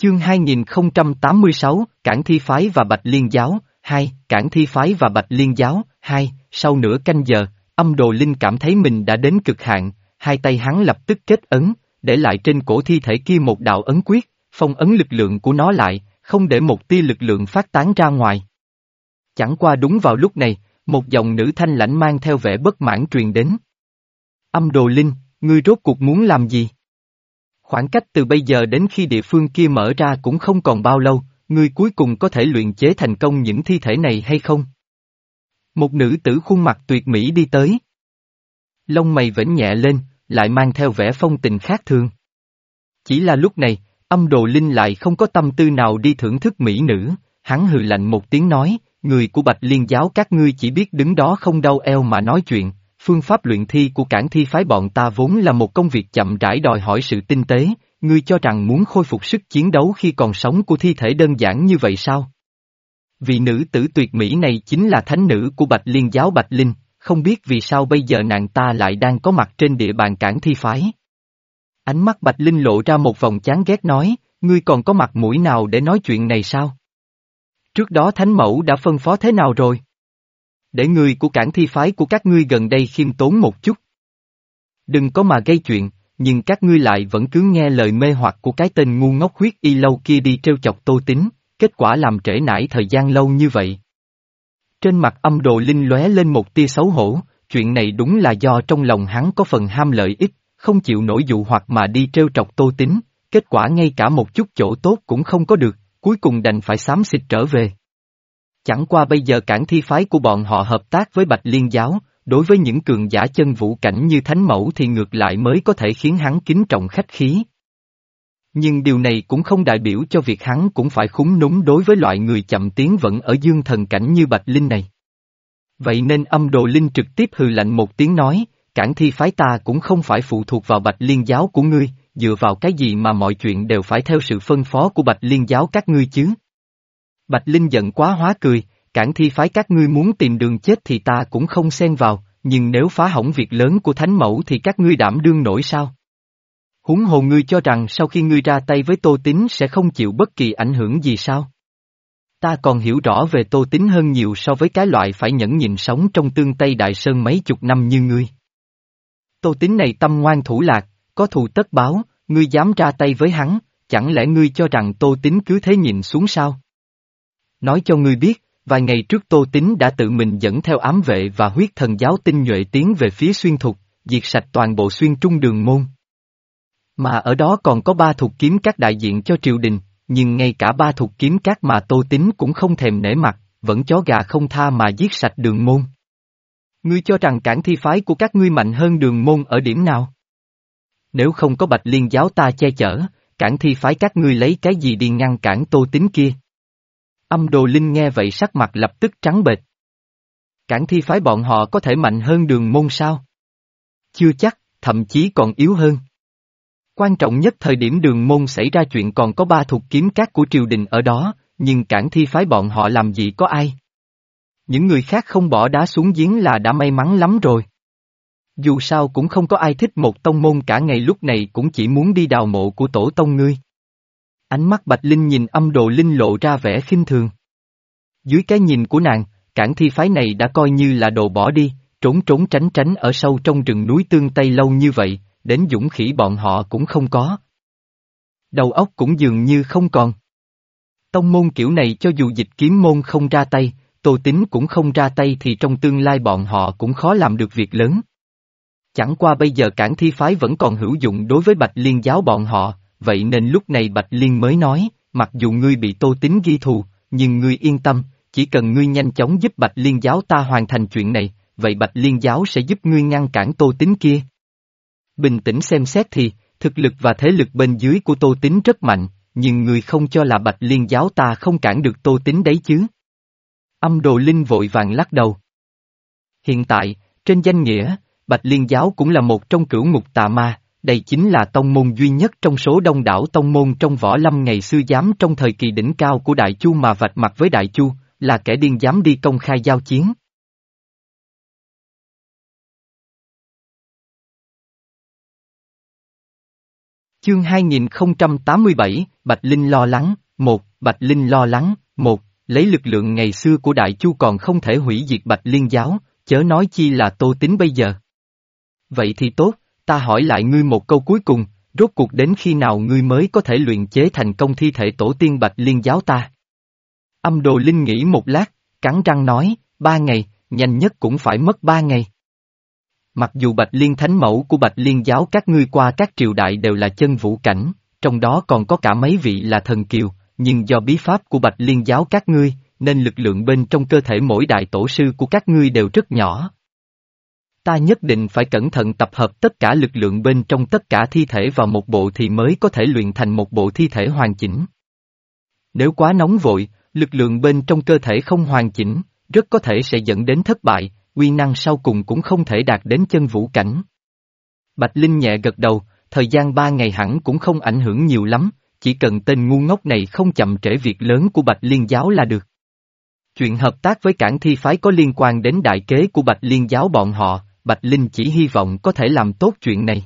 Chương hai nghìn không trăm tám mươi sáu, Cảng Thi Phái và Bạch Liên Giáo, hai, Cảng Thi Phái và Bạch Liên Giáo, hai, sau nửa canh giờ, Âm Đồ Linh cảm thấy mình đã đến cực hạn, hai tay hắn lập tức kết ấn, để lại trên cổ thi thể kia một đạo ấn quyết, phong ấn lực lượng của nó lại, không để một tia lực lượng phát tán ra ngoài. Chẳng qua đúng vào lúc này, một giọng nữ thanh lãnh mang theo vẻ bất mãn truyền đến. Âm Đồ Linh, ngươi rốt cuộc muốn làm gì? Khoảng cách từ bây giờ đến khi địa phương kia mở ra cũng không còn bao lâu, ngươi cuối cùng có thể luyện chế thành công những thi thể này hay không? Một nữ tử khuôn mặt tuyệt mỹ đi tới. Lông mày vểnh nhẹ lên, lại mang theo vẻ phong tình khác thường. Chỉ là lúc này, Âm Đồ Linh lại không có tâm tư nào đi thưởng thức mỹ nữ, hắn hừ lạnh một tiếng nói, người của Bạch Liên Giáo các ngươi chỉ biết đứng đó không đau eo mà nói chuyện, phương pháp luyện thi của Cảng Thi Phái bọn ta vốn là một công việc chậm rãi đòi hỏi sự tinh tế, ngươi cho rằng muốn khôi phục sức chiến đấu khi còn sống của thi thể đơn giản như vậy sao? Vị nữ tử tuyệt mỹ này chính là thánh nữ của Bạch Liên Giáo Bạch Linh, không biết vì sao bây giờ nàng ta lại đang có mặt trên địa bàn Cảng Thi Phái. Ánh mắt Bạch Linh lộ ra một vòng chán ghét nói, ngươi còn có mặt mũi nào để nói chuyện này sao? Trước đó Thánh Mẫu đã phân phó thế nào rồi? Để người của Cảng Thi Phái của các ngươi gần đây khiêm tốn một chút. Đừng có mà gây chuyện, nhưng các ngươi lại vẫn cứ nghe lời mê hoặc của cái tên ngu ngốc huyết y lâu kia đi trêu chọc Tô Tín, kết quả làm trễ nải thời gian lâu như vậy. Trên mặt Âm Đồ Linh lóe lên một tia xấu hổ, chuyện này đúng là do trong lòng hắn có phần ham lợi ích, không chịu nổi dụ hoặc mà đi trêu chọc Tô Tín, kết quả ngay cả một chút chỗ tốt cũng không có được, cuối cùng đành phải xám xịt trở về. Chẳng qua bây giờ Cảng Thi Phái của bọn họ hợp tác với Bạch Liên Giáo, đối với những cường giả chân vũ cảnh như Thánh Mẫu thì ngược lại mới có thể khiến hắn kính trọng khách khí. Nhưng điều này cũng không đại biểu cho việc hắn cũng phải khúm núm đối với loại người chậm tiến vẫn ở dương thần cảnh như Bạch Linh này. Vậy nên Âm Đồ Linh trực tiếp hừ lạnh một tiếng nói, Cảng Thi Phái ta cũng không phải phụ thuộc vào Bạch Liên Giáo của ngươi, dựa vào cái gì mà mọi chuyện đều phải theo sự phân phó của Bạch Liên Giáo các ngươi chứ? Bạch Linh giận quá hóa cười, Cảng Thi Phái các ngươi muốn tìm đường chết thì ta cũng không xen vào, nhưng nếu phá hỏng việc lớn của Thánh Mẫu thì các ngươi đảm đương nổi sao? Huống hồ ngươi cho rằng sau khi ngươi ra tay với Tô Tín sẽ không chịu bất kỳ ảnh hưởng gì sao? Ta còn hiểu rõ về Tô Tín hơn nhiều so với cái loại phải nhẫn nhịn sống trong tương Tây Đại Sơn mấy chục năm như ngươi. Tô Tín này tâm ngoan thủ lạc, có thù tất báo, ngươi dám ra tay với hắn, chẳng lẽ ngươi cho rằng Tô Tín cứ thế nhìn xuống sao? Nói cho ngươi biết, vài ngày trước Tô Tín đã tự mình dẫn theo ám vệ và huyết thần giáo tinh nhuệ tiến về phía xuyên thục, diệt sạch toàn bộ xuyên trung đường môn. Mà ở đó còn có ba thục kiếm các đại diện cho triều đình, nhưng ngay cả ba thục kiếm các mà Tô Tín cũng không thèm nể mặt, vẫn chó gà không tha mà giết sạch đường môn. Ngươi cho rằng Cảng Thi Phái của các ngươi mạnh hơn đường môn ở điểm nào? Nếu không có Bạch Liên Giáo ta che chở, Cảng Thi Phái các ngươi lấy cái gì đi ngăn cản Tô Tín kia? Âm Đồ Linh nghe vậy sắc mặt lập tức trắng bệch. Cảng Thi Phái bọn họ có thể mạnh hơn đường môn sao? Chưa chắc, thậm chí còn yếu hơn. Quan trọng nhất thời điểm đường môn xảy ra chuyện còn có ba thục kiếm các của triều đình ở đó, nhưng Cảng Thi Phái bọn họ làm gì có ai? Những người khác không bỏ đá xuống giếng là đã may mắn lắm rồi. Dù sao cũng không có ai thích một tông môn cả ngày lúc này cũng chỉ muốn đi đào mộ của tổ tông ngươi. Ánh mắt Bạch Linh nhìn Âm Đồ Linh lộ ra vẻ khinh thường. Dưới cái nhìn của nàng, Cảng Thi Phái này đã coi như là đồ bỏ đi, trốn trốn tránh tránh ở sâu trong rừng núi Tương Tây lâu như vậy, đến dũng khí bọn họ cũng không có. Đầu óc cũng dường như không còn. Tông môn kiểu này cho dù Dịch Kiếm môn không ra tay, Tô Tín cũng không ra tay thì trong tương lai bọn họ cũng khó làm được việc lớn. Chẳng qua bây giờ Cảng Thi Phái vẫn còn hữu dụng đối với Bạch Liên Giáo bọn họ, vậy nên lúc này Bạch Liên mới nói, mặc dù ngươi bị Tô Tín ghi thù, nhưng ngươi yên tâm, chỉ cần ngươi nhanh chóng giúp Bạch Liên Giáo ta hoàn thành chuyện này, vậy Bạch Liên Giáo sẽ giúp ngươi ngăn cản Tô Tín kia. Bình tĩnh xem xét thì, thực lực và thế lực bên dưới của Tô Tín rất mạnh, nhưng ngươi không cho là Bạch Liên Giáo ta không cản được Tô Tín đấy chứ. Âm Đồ Linh vội vàng lắc đầu. Hiện tại, trên danh nghĩa, Bạch Liên Giáo cũng là một trong cửu ngục tà ma, đây chính là tông môn duy nhất trong số đông đảo tông môn trong võ lâm ngày xưa dám trong thời kỳ đỉnh cao của Đại Chu mà vạch mặt với Đại Chu, là kẻ điên dám đi công khai giao chiến. Chương hai nghìn không trăm tám mươi bảy, Bạch Linh lo lắng, một, Bạch Linh lo lắng, một, lấy lực lượng ngày xưa của Đại Chu còn không thể hủy diệt Bạch Liên giáo, chớ nói chi là Tô Tín bây giờ. Vậy thì tốt, ta hỏi lại ngươi một câu cuối cùng, rốt cuộc đến khi nào ngươi mới có thể luyện chế thành công thi thể tổ tiên Bạch Liên giáo ta? Âm Đồ Linh nghĩ một lát, cắn răng nói, ba ngày, nhanh nhất cũng phải mất ba ngày. Mặc dù Bạch Liên thánh mẫu của Bạch Liên giáo các ngươi qua các triều đại đều là chân vũ cảnh, trong đó còn có cả mấy vị là thần kiều, nhưng do bí pháp của Bạch Liên giáo các ngươi, nên lực lượng bên trong cơ thể mỗi đại tổ sư của các ngươi đều rất nhỏ. Ta nhất định phải cẩn thận tập hợp tất cả lực lượng bên trong tất cả thi thể vào một bộ thì mới có thể luyện thành một bộ thi thể hoàn chỉnh. Nếu quá nóng vội, lực lượng bên trong cơ thể không hoàn chỉnh, rất có thể sẽ dẫn đến thất bại, uy năng sau cùng cũng không thể đạt đến chân vũ cảnh. Bạch Linh nhẹ gật đầu, thời gian ba ngày hẳn cũng không ảnh hưởng nhiều lắm, chỉ cần tên ngu ngốc này không chậm trễ việc lớn của Bạch Liên giáo là được. Chuyện hợp tác với cảng thi phái có liên quan đến đại kế của Bạch Liên giáo bọn họ, Bạch Linh chỉ hy vọng có thể làm tốt chuyện này.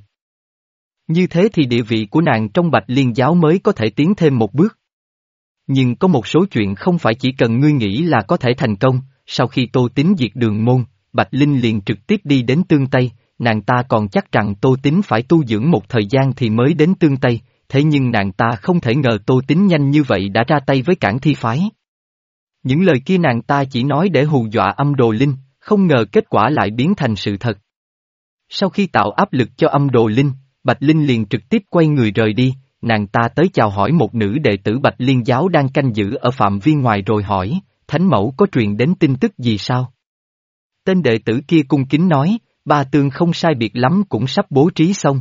Như thế thì địa vị của nàng trong Bạch Liên giáo mới có thể tiến thêm một bước. Nhưng có một số chuyện không phải chỉ cần ngươi nghĩ là có thể thành công, sau khi Tô Tín diệt Đường Môn, Bạch Linh liền trực tiếp đi đến Tương Tây, nàng ta còn chắc rằng Tô Tín phải tu dưỡng một thời gian thì mới đến Tương Tây, thế nhưng nàng ta không thể ngờ Tô Tín nhanh như vậy đã ra tay với cảng thi phái. Những lời kia nàng ta chỉ nói để hù dọa Âm Đồ Linh, không ngờ kết quả lại biến thành sự thật. Sau khi tạo áp lực cho Âm Đồ Linh, Bạch Linh liền trực tiếp quay người rời đi, nàng ta tới chào hỏi một nữ đệ tử Bạch Liên giáo đang canh giữ ở phạm vi ngoài rồi hỏi, Thánh mẫu có truyền đến tin tức gì sao? Tên đệ tử kia cung kính nói, ba tương không sai biệt lắm cũng sắp bố trí xong.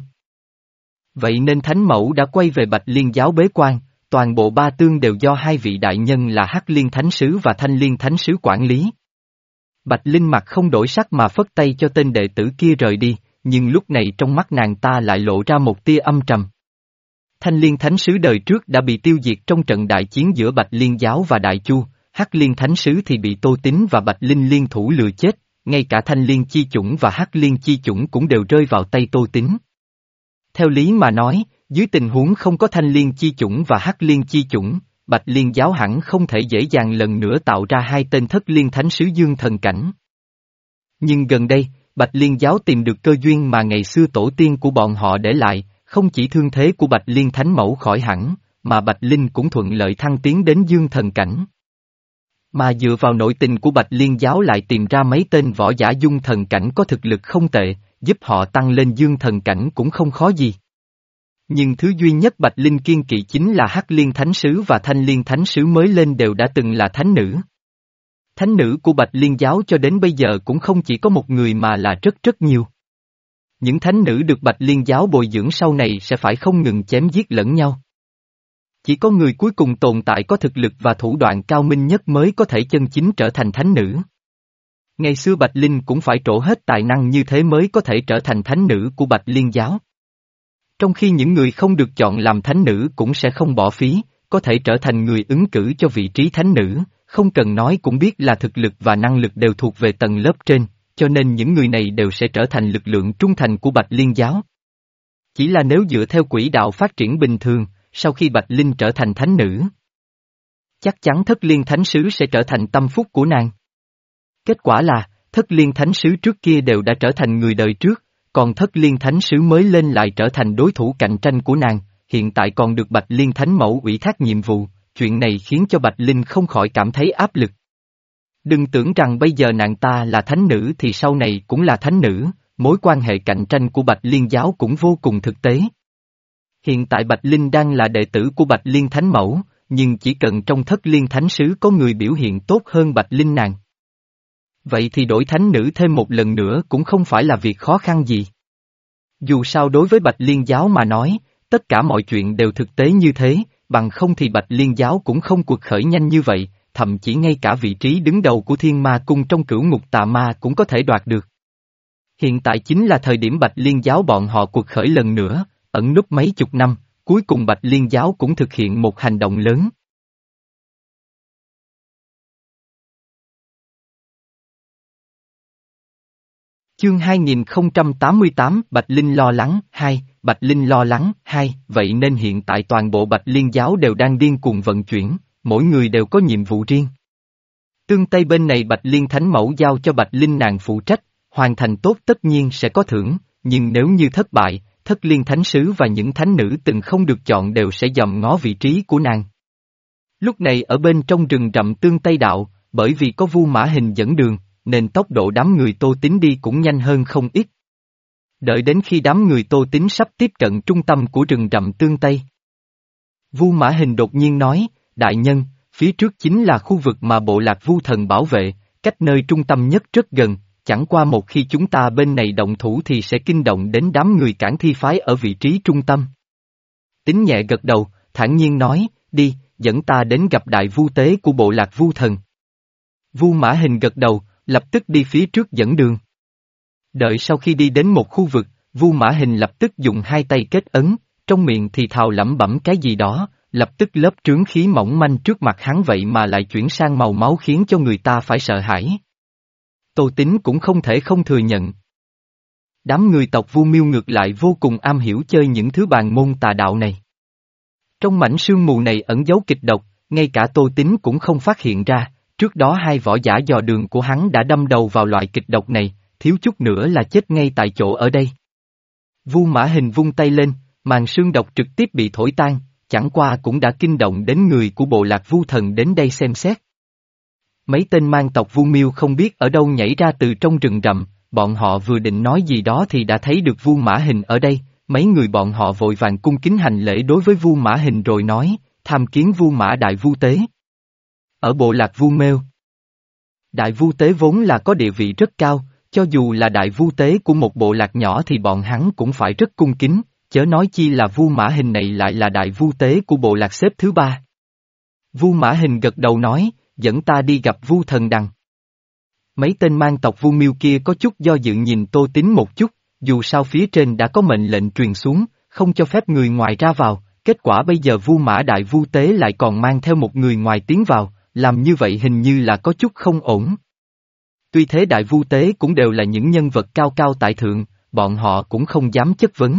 Vậy nên Thánh mẫu đã quay về Bạch Liên giáo bế quan, toàn bộ ba tương đều do hai vị đại nhân là Hắc Liên Thánh sứ và Thanh Liên Thánh sứ quản lý. Bạch Linh mặt không đổi sắc mà phất tay cho tên đệ tử kia rời đi, nhưng lúc này trong mắt nàng ta lại lộ ra một tia âm trầm. Thanh Liên Thánh sứ đời trước đã bị tiêu diệt trong trận đại chiến giữa Bạch Liên giáo và Đại Chu, Hắc Liên Thánh sứ thì bị Tô Tín và Bạch Linh liên thủ lừa chết, ngay cả Thanh Liên chi chủng và Hắc Liên chi chủng cũng đều rơi vào tay Tô Tín. Theo lý mà nói, dưới tình huống không có Thanh Liên chi chủng và Hắc Liên chi chủng, Bạch Liên giáo hẳn không thể dễ dàng lần nữa tạo ra hai tên Thất Liên Thánh sứ dương thần cảnh. Nhưng gần đây, Bạch Liên giáo tìm được cơ duyên mà ngày xưa tổ tiên của bọn họ để lại, không chỉ thương thế của Bạch Liên Thánh mẫu khỏi hẳn, mà Bạch Linh cũng thuận lợi thăng tiến đến dương thần cảnh. Mà dựa vào nội tình của Bạch Liên giáo lại tìm ra mấy tên võ giả dung thần cảnh có thực lực không tệ, giúp họ tăng lên dương thần cảnh cũng không khó gì. Nhưng thứ duy nhất Bạch Linh kiên kỵ chính là Hắc Liên Thánh sứ và Thanh Liên Thánh sứ mới lên đều đã từng là thánh nữ. Thánh nữ của Bạch Liên giáo cho đến bây giờ cũng không chỉ có một người mà là rất rất nhiều. Những thánh nữ được Bạch Liên giáo bồi dưỡng sau này sẽ phải không ngừng chém giết lẫn nhau. Chỉ có người cuối cùng tồn tại có thực lực và thủ đoạn cao minh nhất mới có thể chân chính trở thành thánh nữ. Ngày xưa Bạch Linh cũng phải trổ hết tài năng như thế mới có thể trở thành thánh nữ của Bạch Liên giáo. Trong khi những người không được chọn làm thánh nữ cũng sẽ không bỏ phí, có thể trở thành người ứng cử cho vị trí thánh nữ, không cần nói cũng biết là thực lực và năng lực đều thuộc về tầng lớp trên, cho nên những người này đều sẽ trở thành lực lượng trung thành của Bạch Liên giáo. Chỉ là nếu dựa theo quỹ đạo phát triển bình thường, sau khi Bạch Linh trở thành thánh nữ, chắc chắn Thất Liên Thánh sứ sẽ trở thành tâm phúc của nàng. Kết quả là, Thất Liên Thánh sứ trước kia đều đã trở thành người đời trước, còn Thất Liên Thánh sứ mới lên lại trở thành đối thủ cạnh tranh của nàng, hiện tại còn được Bạch Liên Thánh mẫu ủy thác nhiệm vụ, chuyện này khiến cho Bạch Linh không khỏi cảm thấy áp lực. Đừng tưởng rằng bây giờ nàng ta là thánh nữ thì sau này cũng là thánh nữ, mối quan hệ cạnh tranh của Bạch Liên giáo cũng vô cùng thực tế. Hiện tại Bạch Linh đang là đệ tử của Bạch Liên Thánh mẫu, nhưng chỉ cần trong Thất Liên Thánh sứ có người biểu hiện tốt hơn Bạch Linh nàng. Vậy thì đổi thánh nữ thêm một lần nữa cũng không phải là việc khó khăn gì. Dù sao đối với Bạch Liên giáo mà nói, tất cả mọi chuyện đều thực tế như thế, bằng không thì Bạch Liên giáo cũng không cuộc khởi nhanh như vậy, thậm chí ngay cả vị trí đứng đầu của Thiên Ma Cung trong cửu ngục tà ma cũng có thể đoạt được. Hiện tại chính là thời điểm Bạch Liên giáo bọn họ cuộc khởi lần nữa, ẩn núp mấy chục năm, cuối cùng Bạch Liên giáo cũng thực hiện một hành động lớn. Chương hai nghìn không trăm tám mươi tám Bạch Linh lo lắng, hai, Bạch Linh lo lắng, hai, vậy nên hiện tại toàn bộ Bạch Liên giáo đều đang điên cuồng vận chuyển, mỗi người đều có nhiệm vụ riêng. Tương Tây bên này Bạch Liên Thánh Mẫu giao cho Bạch Linh nàng phụ trách, hoàn thành tốt tất nhiên sẽ có thưởng, nhưng nếu như thất bại, Thất Liên Thánh Sứ và những thánh nữ từng không được chọn đều sẽ dòm ngó vị trí của nàng. Lúc này ở bên trong rừng rậm Tương Tây Đạo, bởi vì có Vu Mã Hình dẫn đường, nên tốc độ đám người Tô Tín đi cũng nhanh hơn không ít. Đợi đến khi đám người Tô Tín sắp tiếp cận trung tâm của rừng rậm Tương Tây. Vu Mã Hình đột nhiên nói, đại nhân, phía trước chính là khu vực mà bộ lạc Vu Thần bảo vệ, cách nơi trung tâm nhất rất gần, chẳng qua một khi chúng ta bên này động thủ thì sẽ kinh động đến đám người Cản Thi phái ở vị trí trung tâm. Tín nhẹ gật đầu, thản nhiên nói, đi, dẫn ta đến gặp đại vu tế của bộ lạc Vu Thần. Vu Mã Hình gật đầu, lập tức đi phía trước dẫn đường. Đợi sau khi đi đến một khu vực, Vu Mã Hình lập tức dùng hai tay kết ấn, trong miệng thì thào lẩm bẩm cái gì đó, lập tức lớp trướng khí mỏng manh trước mặt hắn vậy mà lại chuyển sang màu máu khiến cho người ta phải sợ hãi. Tô Tín cũng không thể không thừa nhận. Đám người tộc Vu Miêu ngược lại vô cùng am hiểu chơi những thứ bàn môn tà đạo này. Trong mảnh sương mù này ẩn giấu kịch độc, ngay cả Tô Tín cũng không phát hiện ra, trước đó hai võ giả dò đường của hắn đã đâm đầu vào loại kịch độc này, thiếu chút nữa là chết ngay tại chỗ ở đây. Vu Mã Hình vung tay lên, màn sương độc trực tiếp bị thổi tan, chẳng qua cũng đã kinh động đến người của bộ lạc Vu Thần đến đây xem xét. Mấy tên mang tộc Vu Miêu không biết ở đâu nhảy ra từ trong rừng rậm, bọn họ vừa định nói gì đó thì đã thấy được Vu Mã Hình ở đây, mấy người bọn họ vội vàng cung kính hành lễ đối với Vu Mã Hình rồi nói, tham kiến Vu Mã Đại Vu Tế. Ở bộ lạc Vu Mêu, Đại Vu Tế vốn là có địa vị rất cao, cho dù là Đại Vu Tế của một bộ lạc nhỏ thì bọn hắn cũng phải rất cung kính, chớ nói chi là Vu Mã Hình này lại là Đại Vu Tế của bộ lạc xếp thứ ba. Vu Mã Hình gật đầu nói, dẫn ta đi gặp Vu Thần Đằng. Mấy tên mang tộc Vu Miêu kia có chút do dự nhìn Tô Tín một chút, dù sao phía trên đã có mệnh lệnh truyền xuống, không cho phép người ngoài ra vào, kết quả bây giờ Vu Mã Đại Vu Tế lại còn mang theo một người ngoài tiến vào, làm như vậy hình như là có chút không ổn. Tuy thế Đại Vu Tế cũng đều là những nhân vật cao cao tại thượng, bọn họ cũng không dám chất vấn.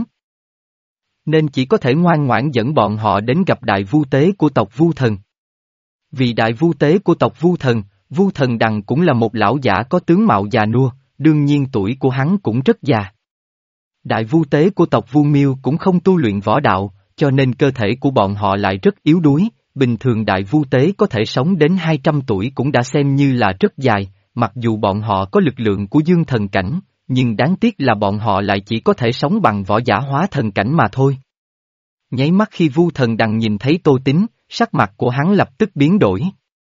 Nên chỉ có thể ngoan ngoãn dẫn bọn họ đến gặp Đại Vu Tế của tộc Vu Thần. Vì Đại Vu Tế của tộc Vu Thần, Vu Thần Đằng cũng là một lão giả có tướng mạo già nua, đương nhiên tuổi của hắn cũng rất già. Đại Vu Tế của tộc Vu Miêu cũng không tu luyện võ đạo, cho nên cơ thể của bọn họ lại rất yếu đuối, bình thường Đại Vu Tế có thể sống đến hai trăm tuổi cũng đã xem như là rất dài, mặc dù bọn họ có lực lượng của dương thần cảnh, nhưng đáng tiếc là bọn họ lại chỉ có thể sống bằng võ giả hóa thần cảnh mà thôi. Nháy mắt khi Vu Thần Đằng nhìn thấy Tô Tín, sắc mặt của hắn lập tức biến đổi.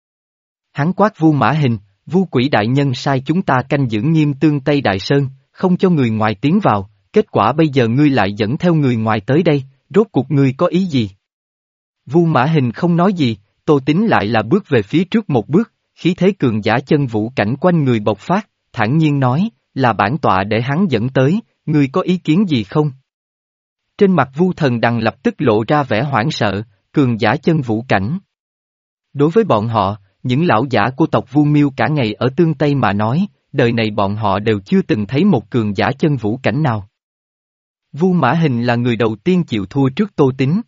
Hắn quát Vu Mã Hình, Vu Quỷ đại nhân sai chúng ta canh giữ nghiêm Tương Tây Đại Sơn, không cho người ngoài tiến vào, kết quả bây giờ ngươi lại dẫn theo người ngoài tới đây, rốt cuộc ngươi có ý gì? Vu Mã Hình không nói gì, Tô Tín lại là bước về phía trước một bước, khí thế cường giả chân vũ cảnh quanh người bộc phát, thản nhiên nói, là bản tọa để hắn dẫn tới, ngươi có ý kiến gì không? Trên mặt Vu Thần Đằng lập tức lộ ra vẻ hoảng sợ, cường giả chân vũ cảnh. Đối với bọn họ, những lão giả của tộc Vu Miêu cả ngày ở Tương Tây mà nói, đời này bọn họ đều chưa từng thấy một cường giả chân vũ cảnh nào. Vu Mã Hình là người đầu tiên chịu thua trước Tô Tín.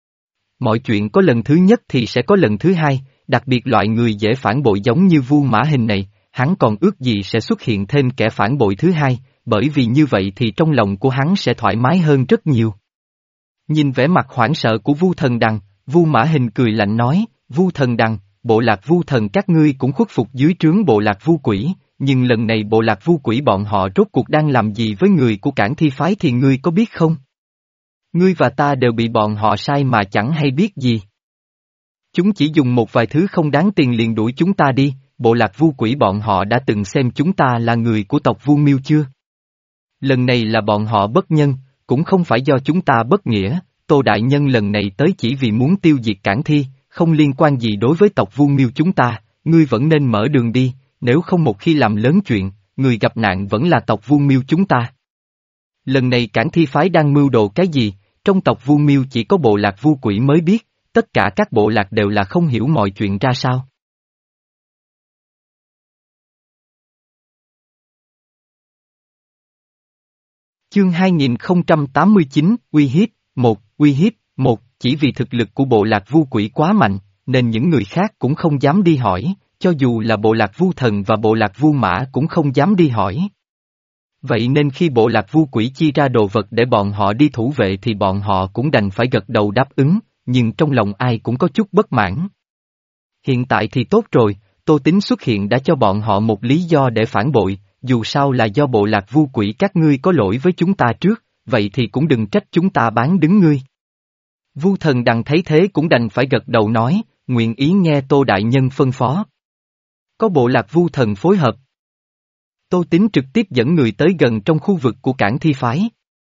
Mọi chuyện có lần thứ nhất thì sẽ có lần thứ hai, đặc biệt loại người dễ phản bội giống như Vu Mã Hình này, hắn còn ước gì sẽ xuất hiện thêm kẻ phản bội thứ hai, bởi vì như vậy thì trong lòng của hắn sẽ thoải mái hơn rất nhiều. Nhìn vẻ mặt hoảng sợ của Vu Thần Đằng, Vu Mã Hình cười lạnh nói, Vu Thần Đằng, bộ lạc Vu Thần các ngươi cũng khuất phục dưới trướng bộ lạc Vu Quỷ, nhưng lần này bộ lạc Vu Quỷ bọn họ rốt cuộc đang làm gì với người của Cản Thi phái thì ngươi có biết không? Ngươi và ta đều bị bọn họ sai mà chẳng hay biết gì. Chúng chỉ dùng một vài thứ không đáng tiền liền đuổi chúng ta đi, bộ lạc Vu Quỷ bọn họ đã từng xem chúng ta là người của tộc Vu Miêu chưa? Lần này là bọn họ bất nhân, cũng không phải do chúng ta bất nghĩa, Tô Đại Nhân lần này tới chỉ vì muốn tiêu diệt Cản Thi, không liên quan gì đối với tộc Vu Miêu chúng ta, ngươi vẫn nên mở đường đi, nếu không một khi làm lớn chuyện, người gặp nạn vẫn là tộc Vu Miêu chúng ta. Lần này Cản Thi phái đang mưu đồ cái gì, trong tộc Vu Miêu chỉ có bộ lạc Vu Quỷ mới biết, tất cả các bộ lạc đều là không hiểu mọi chuyện ra sao. Chương hai nghìn không trăm tám mươi chín, uy hiếp, một, uy hiếp, một, chỉ vì thực lực của bộ lạc vu quỷ quá mạnh, nên những người khác cũng không dám đi hỏi, cho dù là bộ lạc vu thần và bộ lạc vu mã cũng không dám đi hỏi. Vậy nên khi bộ lạc vu quỷ chia ra đồ vật để bọn họ đi thủ vệ thì bọn họ cũng đành phải gật đầu đáp ứng, nhưng trong lòng ai cũng có chút bất mãn. Hiện tại thì tốt rồi, Tô Tín xuất hiện đã cho bọn họ một lý do để phản bội, dù sao là do bộ lạc vu quỷ các ngươi có lỗi với chúng ta trước, vậy thì cũng đừng trách chúng ta bán đứng ngươi. Vu thần đằng thấy thế cũng đành phải gật đầu nói, nguyện ý nghe Tô Đại Nhân phân phó. Có bộ lạc vu thần phối hợp. Tô Tín trực tiếp dẫn người tới gần trong khu vực của cảng thi phái.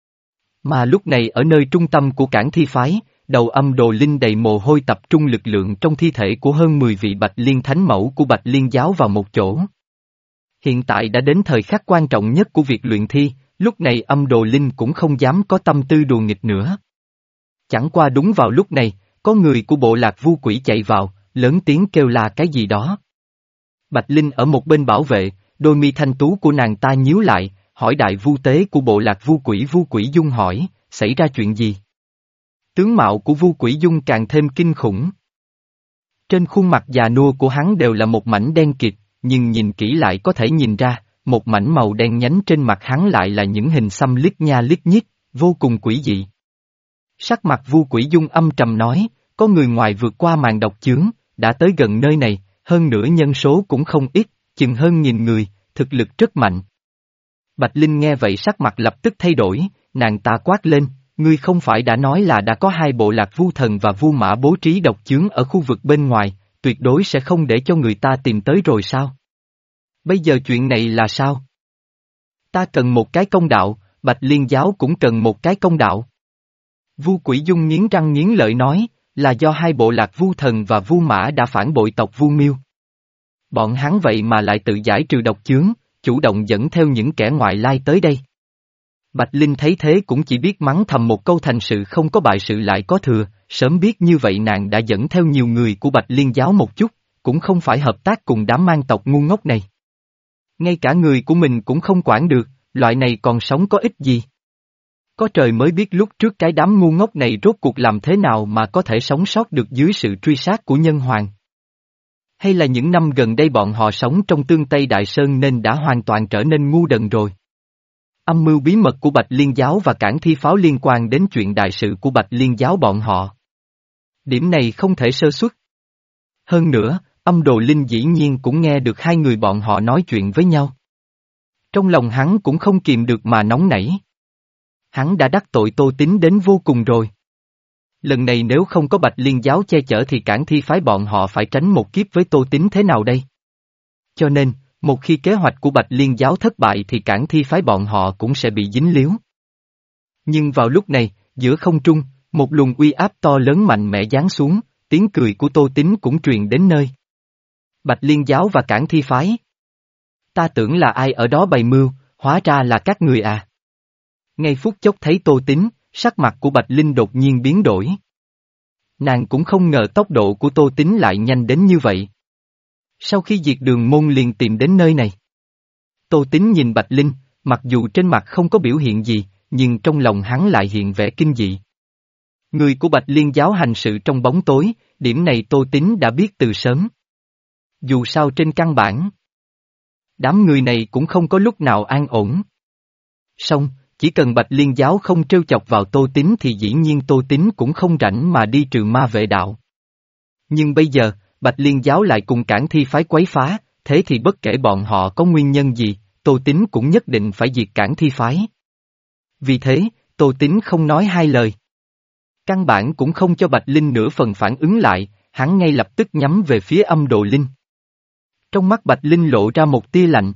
Mà lúc này ở nơi trung tâm của cảng thi phái, đầu âm đồ linh đầy mồ hôi tập trung lực lượng trong thi thể của hơn mười vị Bạch Liên Thánh Mẫu của Bạch Liên Giáo vào một chỗ. Hiện tại đã đến thời khắc quan trọng nhất của việc luyện thi, lúc này âm đồ linh cũng không dám có tâm tư đùa nghịch nữa. Chẳng qua đúng vào lúc này, có người của bộ lạc vu quỷ chạy vào, lớn tiếng kêu la cái gì đó. Bạch Linh ở một bên bảo vệ, đôi mi thanh tú của nàng ta nhíu lại, hỏi đại vu tế của bộ lạc vu quỷ vu quỷ Dung hỏi, xảy ra chuyện gì? Tướng mạo của vu quỷ Dung càng thêm kinh khủng. Trên khuôn mặt già nua của hắn đều là một mảnh đen kịt, nhưng nhìn kỹ lại có thể nhìn ra, một mảnh màu đen nhánh trên mặt hắn lại là những hình xăm lít nha lít nhít, vô cùng quỷ dị. Sắc mặt vu quỷ Dung âm trầm nói, có người ngoài vượt qua màn độc chướng, đã tới gần nơi này, hơn nữa nhân số cũng không ít, chừng hơn nghìn người, thực lực rất mạnh. Bạch Linh nghe vậy sắc mặt lập tức thay đổi, nàng ta quát lên, ngươi không phải đã nói là đã có hai bộ lạc vu thần và vu mã bố trí độc chướng ở khu vực bên ngoài, tuyệt đối sẽ không để cho người ta tìm tới rồi sao? Bây giờ chuyện này là sao? Ta cần một cái công đạo, Bạch Liên Giáo cũng cần một cái công đạo. Vu Quỷ Dung nghiến răng nghiến lợi nói, là do hai bộ lạc vu thần và vu mã đã phản bội tộc Vu Miêu. Bọn hắn vậy mà lại tự giải trừ độc chướng, chủ động dẫn theo những kẻ ngoại lai tới đây. Bạch Linh thấy thế cũng chỉ biết mắng thầm một câu thành sự không có bại sự lại có thừa, sớm biết như vậy nàng đã dẫn theo nhiều người của Bạch Liên Giáo một chút, cũng không phải hợp tác cùng đám mang tộc ngu ngốc này. Ngay cả người của mình cũng không quản được, loại này còn sống có ích gì. Có trời mới biết lúc trước cái đám ngu ngốc này rốt cuộc làm thế nào mà có thể sống sót được dưới sự truy sát của nhân hoàng. Hay là những năm gần đây bọn họ sống trong tương Tây Đại Sơn nên đã hoàn toàn trở nên ngu đần rồi. Âm mưu bí mật của Bạch Liên Giáo và cảng thi pháo liên quan đến chuyện đại sự của Bạch Liên Giáo bọn họ. Điểm này không thể sơ suất. Hơn nữa, âm đồ linh dĩ nhiên cũng nghe được hai người bọn họ nói chuyện với nhau. Trong lòng hắn cũng không kìm được mà nóng nảy. Hắn đã đắc tội Tô Tín đến vô cùng rồi. Lần này nếu không có Bạch Liên Giáo che chở thì cảng thi phái bọn họ phải tránh một kiếp với Tô Tín thế nào đây? Cho nên, một khi kế hoạch của Bạch Liên Giáo thất bại thì cảng thi phái bọn họ cũng sẽ bị dính líu. Nhưng vào lúc này, giữa không trung, một luồng uy áp to lớn mạnh mẽ giáng xuống, tiếng cười của Tô Tín cũng truyền đến nơi. Bạch Liên Giáo và cảng thi phái. Ta tưởng là ai ở đó bày mưu, hóa ra là các người à. Ngay phút chốc thấy Tô Tín, sắc mặt của Bạch Linh đột nhiên biến đổi. Nàng cũng không ngờ tốc độ của Tô Tín lại nhanh đến như vậy. Sau khi diệt Đường Môn liền tìm đến nơi này. Tô Tín nhìn Bạch Linh, mặc dù trên mặt không có biểu hiện gì, nhưng trong lòng hắn lại hiện vẻ kinh dị. Người của Bạch Liên Giáo hành sự trong bóng tối, điểm này Tô Tín đã biết từ sớm. Dù sao trên căn bản, đám người này cũng không có lúc nào an ổn. Song, chỉ cần Bạch Liên Giáo không trêu chọc vào Tô Tín thì dĩ nhiên Tô Tín cũng không rảnh mà đi trừ ma vệ đạo. Nhưng bây giờ, Bạch Liên Giáo lại cùng cảng thi phái quấy phá, thế thì bất kể bọn họ có nguyên nhân gì, Tô Tín cũng nhất định phải diệt cảng thi phái. Vì thế, Tô Tín không nói hai lời. Căn bản cũng không cho Bạch Linh nửa phần phản ứng lại, hắn ngay lập tức nhắm về phía âm độ linh. Trong mắt Bạch Linh lộ ra một tia lạnh.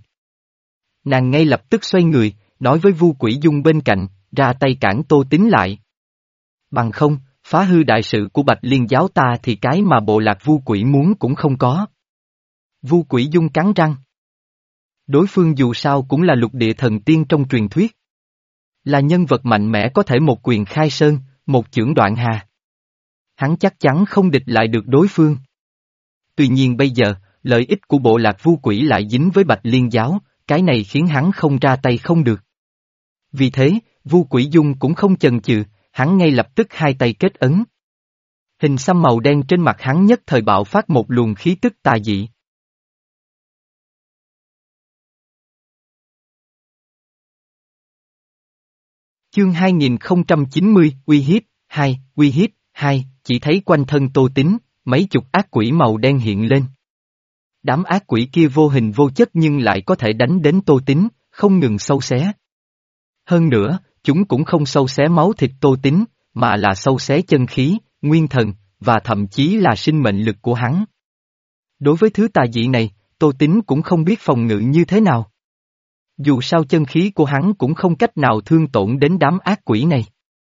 Nàng ngay lập tức xoay người, nói với Vu Quỷ Dung bên cạnh, ra tay cản Tô Tín lại. Bằng không, phá hư đại sự của Bạch Liên Giáo ta thì cái mà bộ lạc Vu Quỷ muốn cũng không có. Vu Quỷ Dung cắn răng. Đối phương dù sao cũng là lục địa thần tiên trong truyền thuyết. Là nhân vật mạnh mẽ có thể một quyền khai sơn, một chưởng đoạn hà. Hắn chắc chắn không địch lại được đối phương. Tuy nhiên bây giờ, lợi ích của bộ lạc Vu Quỷ lại dính với Bạch Liên Giáo, cái này khiến hắn không ra tay không được. Vì thế, Vu Quỷ Dung cũng không chần chừ, hắn ngay lập tức hai tay kết ấn. Hình xăm màu đen trên mặt hắn nhất thời bạo phát một luồng khí tức tà dị. Chương hai nghìn không trăm chín mươi, uy hiếp, hai, uy hiếp, hai, chỉ thấy quanh thân Tô Tín, mấy chục ác quỷ màu đen hiện lên. Đám ác quỷ kia vô hình vô chất nhưng lại có thể đánh đến Tô Tín, không ngừng xâu xé. Hơn nữa, chúng cũng không xâu xé máu thịt Tô Tín, mà là xâu xé chân khí, nguyên thần, và thậm chí là sinh mệnh lực của hắn. Đối với thứ tà dị này, Tô Tín cũng không biết phòng ngự như thế nào. Dù sao chân khí của hắn cũng không cách nào thương tổn đến đám ác quỷ này.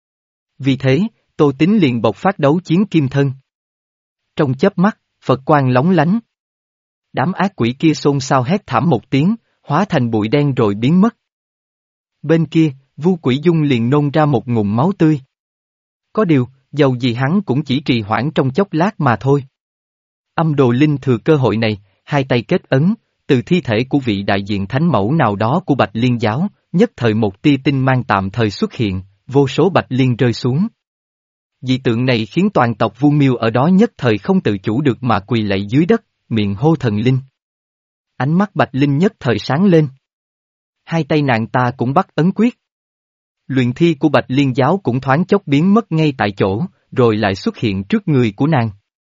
Vì thế, Tô Tín liền bộc phát đấu chiến kim thân. Trong chớp mắt, Phật quang lóng lánh. Đám ác quỷ kia xôn xao hét thảm một tiếng, hóa thành bụi đen rồi biến mất. Bên kia, Vu Quỷ Dung liền nôn ra một ngụm máu tươi. Có điều, dầu gì hắn cũng chỉ trì hoãn trong chốc lát mà thôi. Âm Đồ Linh thừa cơ hội này, hai tay kết ấn, từ thi thể của vị đại diện thánh mẫu nào đó của Bạch Liên giáo, nhất thời một tia tinh mang tạm thời xuất hiện, vô số bạch liên rơi xuống. Dị tượng này khiến toàn tộc Vu Miêu ở đó nhất thời không tự chủ được mà quỳ lạy dưới đất, miệng hô thần linh. Ánh mắt Bạch Linh nhất thời sáng lên. Hai tay nàng ta cũng bắt ấn quyết. Luyện thi của Bạch Liên giáo cũng thoáng chốc biến mất ngay tại chỗ, rồi lại xuất hiện trước người của nàng.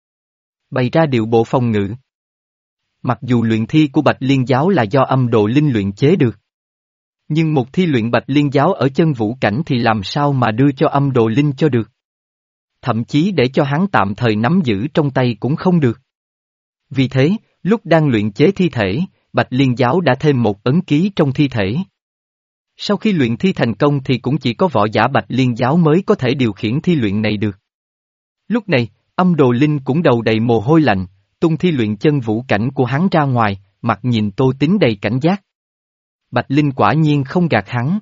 Bày ra điệu bộ phòng ngự. Mặc dù luyện thi của Bạch Liên giáo là do Âm Đồ Linh luyện chế được. Nhưng một thi luyện Bạch Liên giáo ở chân vũ cảnh thì làm sao mà đưa cho Âm Đồ Linh cho được. Thậm chí để cho hắn tạm thời nắm giữ trong tay cũng không được. Vì thế, lúc đang luyện chế thi thể, Bạch Liên giáo đã thêm một ấn ký trong thi thể. Sau khi luyện thi thành công thì cũng chỉ có võ giả Bạch Liên giáo mới có thể điều khiển thi luyện này được. Lúc này, Âm Đồ Linh cũng đầu đầy mồ hôi lạnh, tung thi luyện chân vũ cảnh của hắn ra ngoài, mặt nhìn Tô Tín đầy cảnh giác. Bạch Linh quả nhiên không gạt hắn.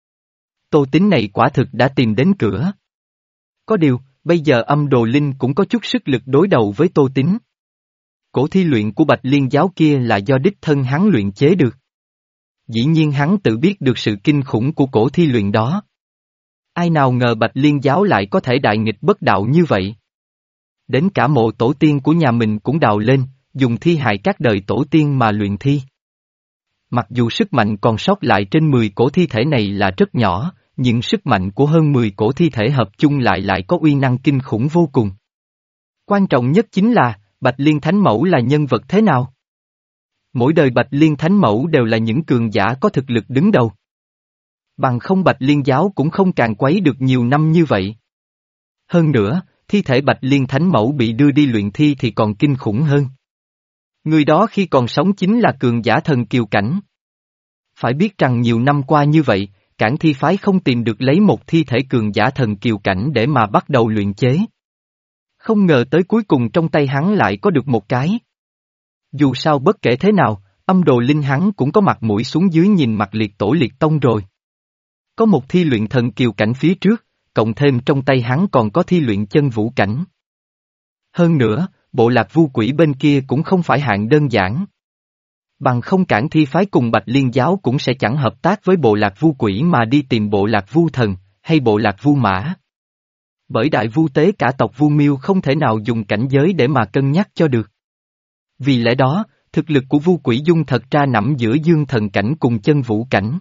Tô Tín này quả thực đã tìm đến cửa. Có điều, bây giờ Âm Đồ Linh cũng có chút sức lực đối đầu với Tô Tín. Cổ thi luyện của Bạch Liên giáo kia là do đích thân hắn luyện chế được. Dĩ nhiên hắn tự biết được sự kinh khủng của cổ thi luyện đó. Ai nào ngờ Bạch Liên giáo lại có thể đại nghịch bất đạo như vậy. Đến cả mộ tổ tiên của nhà mình cũng đào lên, dùng thi hài các đời tổ tiên mà luyện thi. Mặc dù sức mạnh còn sót lại trên mười cổ thi thể này là rất nhỏ, nhưng sức mạnh của hơn mười cổ thi thể hợp chung lại lại có uy năng kinh khủng vô cùng. Quan trọng nhất chính là, Bạch Liên Thánh Mẫu là nhân vật thế nào? Mỗi đời Bạch Liên Thánh Mẫu đều là những cường giả có thực lực đứng đầu. Bằng không Bạch Liên giáo cũng không càng quấy được nhiều năm như vậy. Hơn nữa, thi thể Bạch Liên Thánh Mẫu bị đưa đi luyện thi thì còn kinh khủng hơn. Người đó khi còn sống chính là cường giả thần kiều cảnh. Phải biết rằng nhiều năm qua như vậy, Cản Thi phái không tìm được lấy một thi thể cường giả thần kiều cảnh để mà bắt đầu luyện chế. Không ngờ tới cuối cùng trong tay hắn lại có được một cái. Dù sao bất kể thế nào, Âm Đồ Linh hắn cũng có mặt mũi xuống dưới nhìn mặt liệt tổ liệt tông rồi. Có một thi luyện thần kiều cảnh phía trước, cộng thêm trong tay hắn còn có thi luyện chân vũ cảnh. Hơn nữa, bộ lạc Vu Quỷ bên kia cũng không phải hạng đơn giản. Bằng không Cản Thi phái cùng Bạch Liên giáo cũng sẽ chẳng hợp tác với bộ lạc Vu Quỷ mà đi tìm bộ lạc Vu Thần, hay bộ lạc Vu Mã. Bởi đại vu tế cả tộc Vu Miêu không thể nào dùng cảnh giới để mà cân nhắc cho được. Vì lẽ đó, thực lực của Vu Quỷ Dung thật ra nằm giữa dương thần cảnh cùng chân vũ cảnh.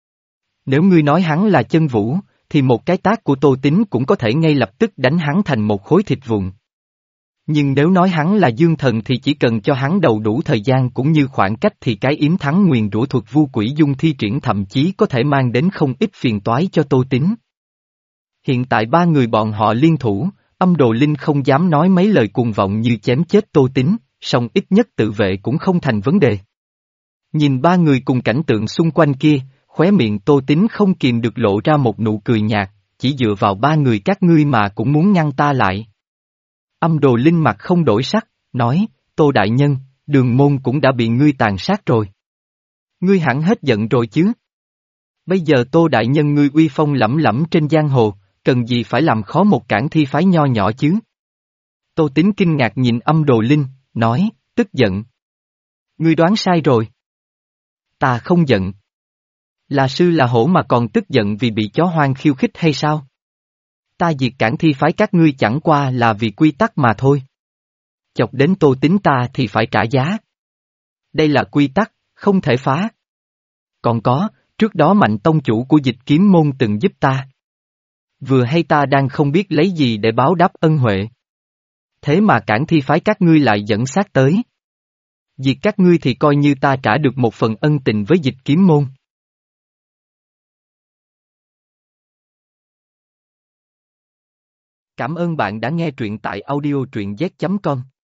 Nếu ngươi nói hắn là chân vũ, thì một cái tác của Tô Tín cũng có thể ngay lập tức đánh hắn thành một khối thịt vụn. Nhưng nếu nói hắn là dương thần thì chỉ cần cho hắn đầu đủ thời gian cũng như khoảng cách thì cái yếm thắng nguyền rủa thuật Vu Quỷ Dung thi triển thậm chí có thể mang đến không ít phiền toái cho Tô Tín. Hiện tại ba người bọn họ liên thủ, Âm Đồ Linh không dám nói mấy lời cuồng vọng như chém chết Tô Tín, song ít nhất tự vệ cũng không thành vấn đề. Nhìn ba người cùng cảnh tượng xung quanh kia, khóe miệng Tô Tín không kìm được lộ ra một nụ cười nhạt, chỉ dựa vào ba người các ngươi mà cũng muốn ngăn ta lại. Âm Đồ Linh mặt không đổi sắc, nói, Tô Đại Nhân, Đường Môn cũng đã bị ngươi tàn sát rồi. Ngươi hẳn hết giận rồi chứ? Bây giờ Tô Đại Nhân ngươi uy phong lẫm lẫm trên giang hồ, cần gì phải làm khó một Cản Thi phái nho nhỏ chứ? Tô Tín kinh ngạc nhìn Âm Đồ Linh, nói, tức giận. Ngươi đoán sai rồi. Ta không giận. Là sư là hổ mà còn tức giận vì bị chó hoang khiêu khích hay sao? Ta diệt Cản Thi phái các ngươi chẳng qua là vì quy tắc mà thôi. Chọc đến Tô Tín ta thì phải trả giá. Đây là quy tắc, không thể phá. Còn có, trước đó Mạnh tông chủ của Dịch Kiếm môn từng giúp ta. Vừa hay ta đang không biết lấy gì để báo đáp ân huệ. Thế mà Cản Thi phái các ngươi lại dẫn sát tới. Diệt các ngươi thì coi như ta trả được một phần ân tình với Dịch Kiếm môn. Cảm ơn bạn đã nghe truyện tại audio truyện z chấm com.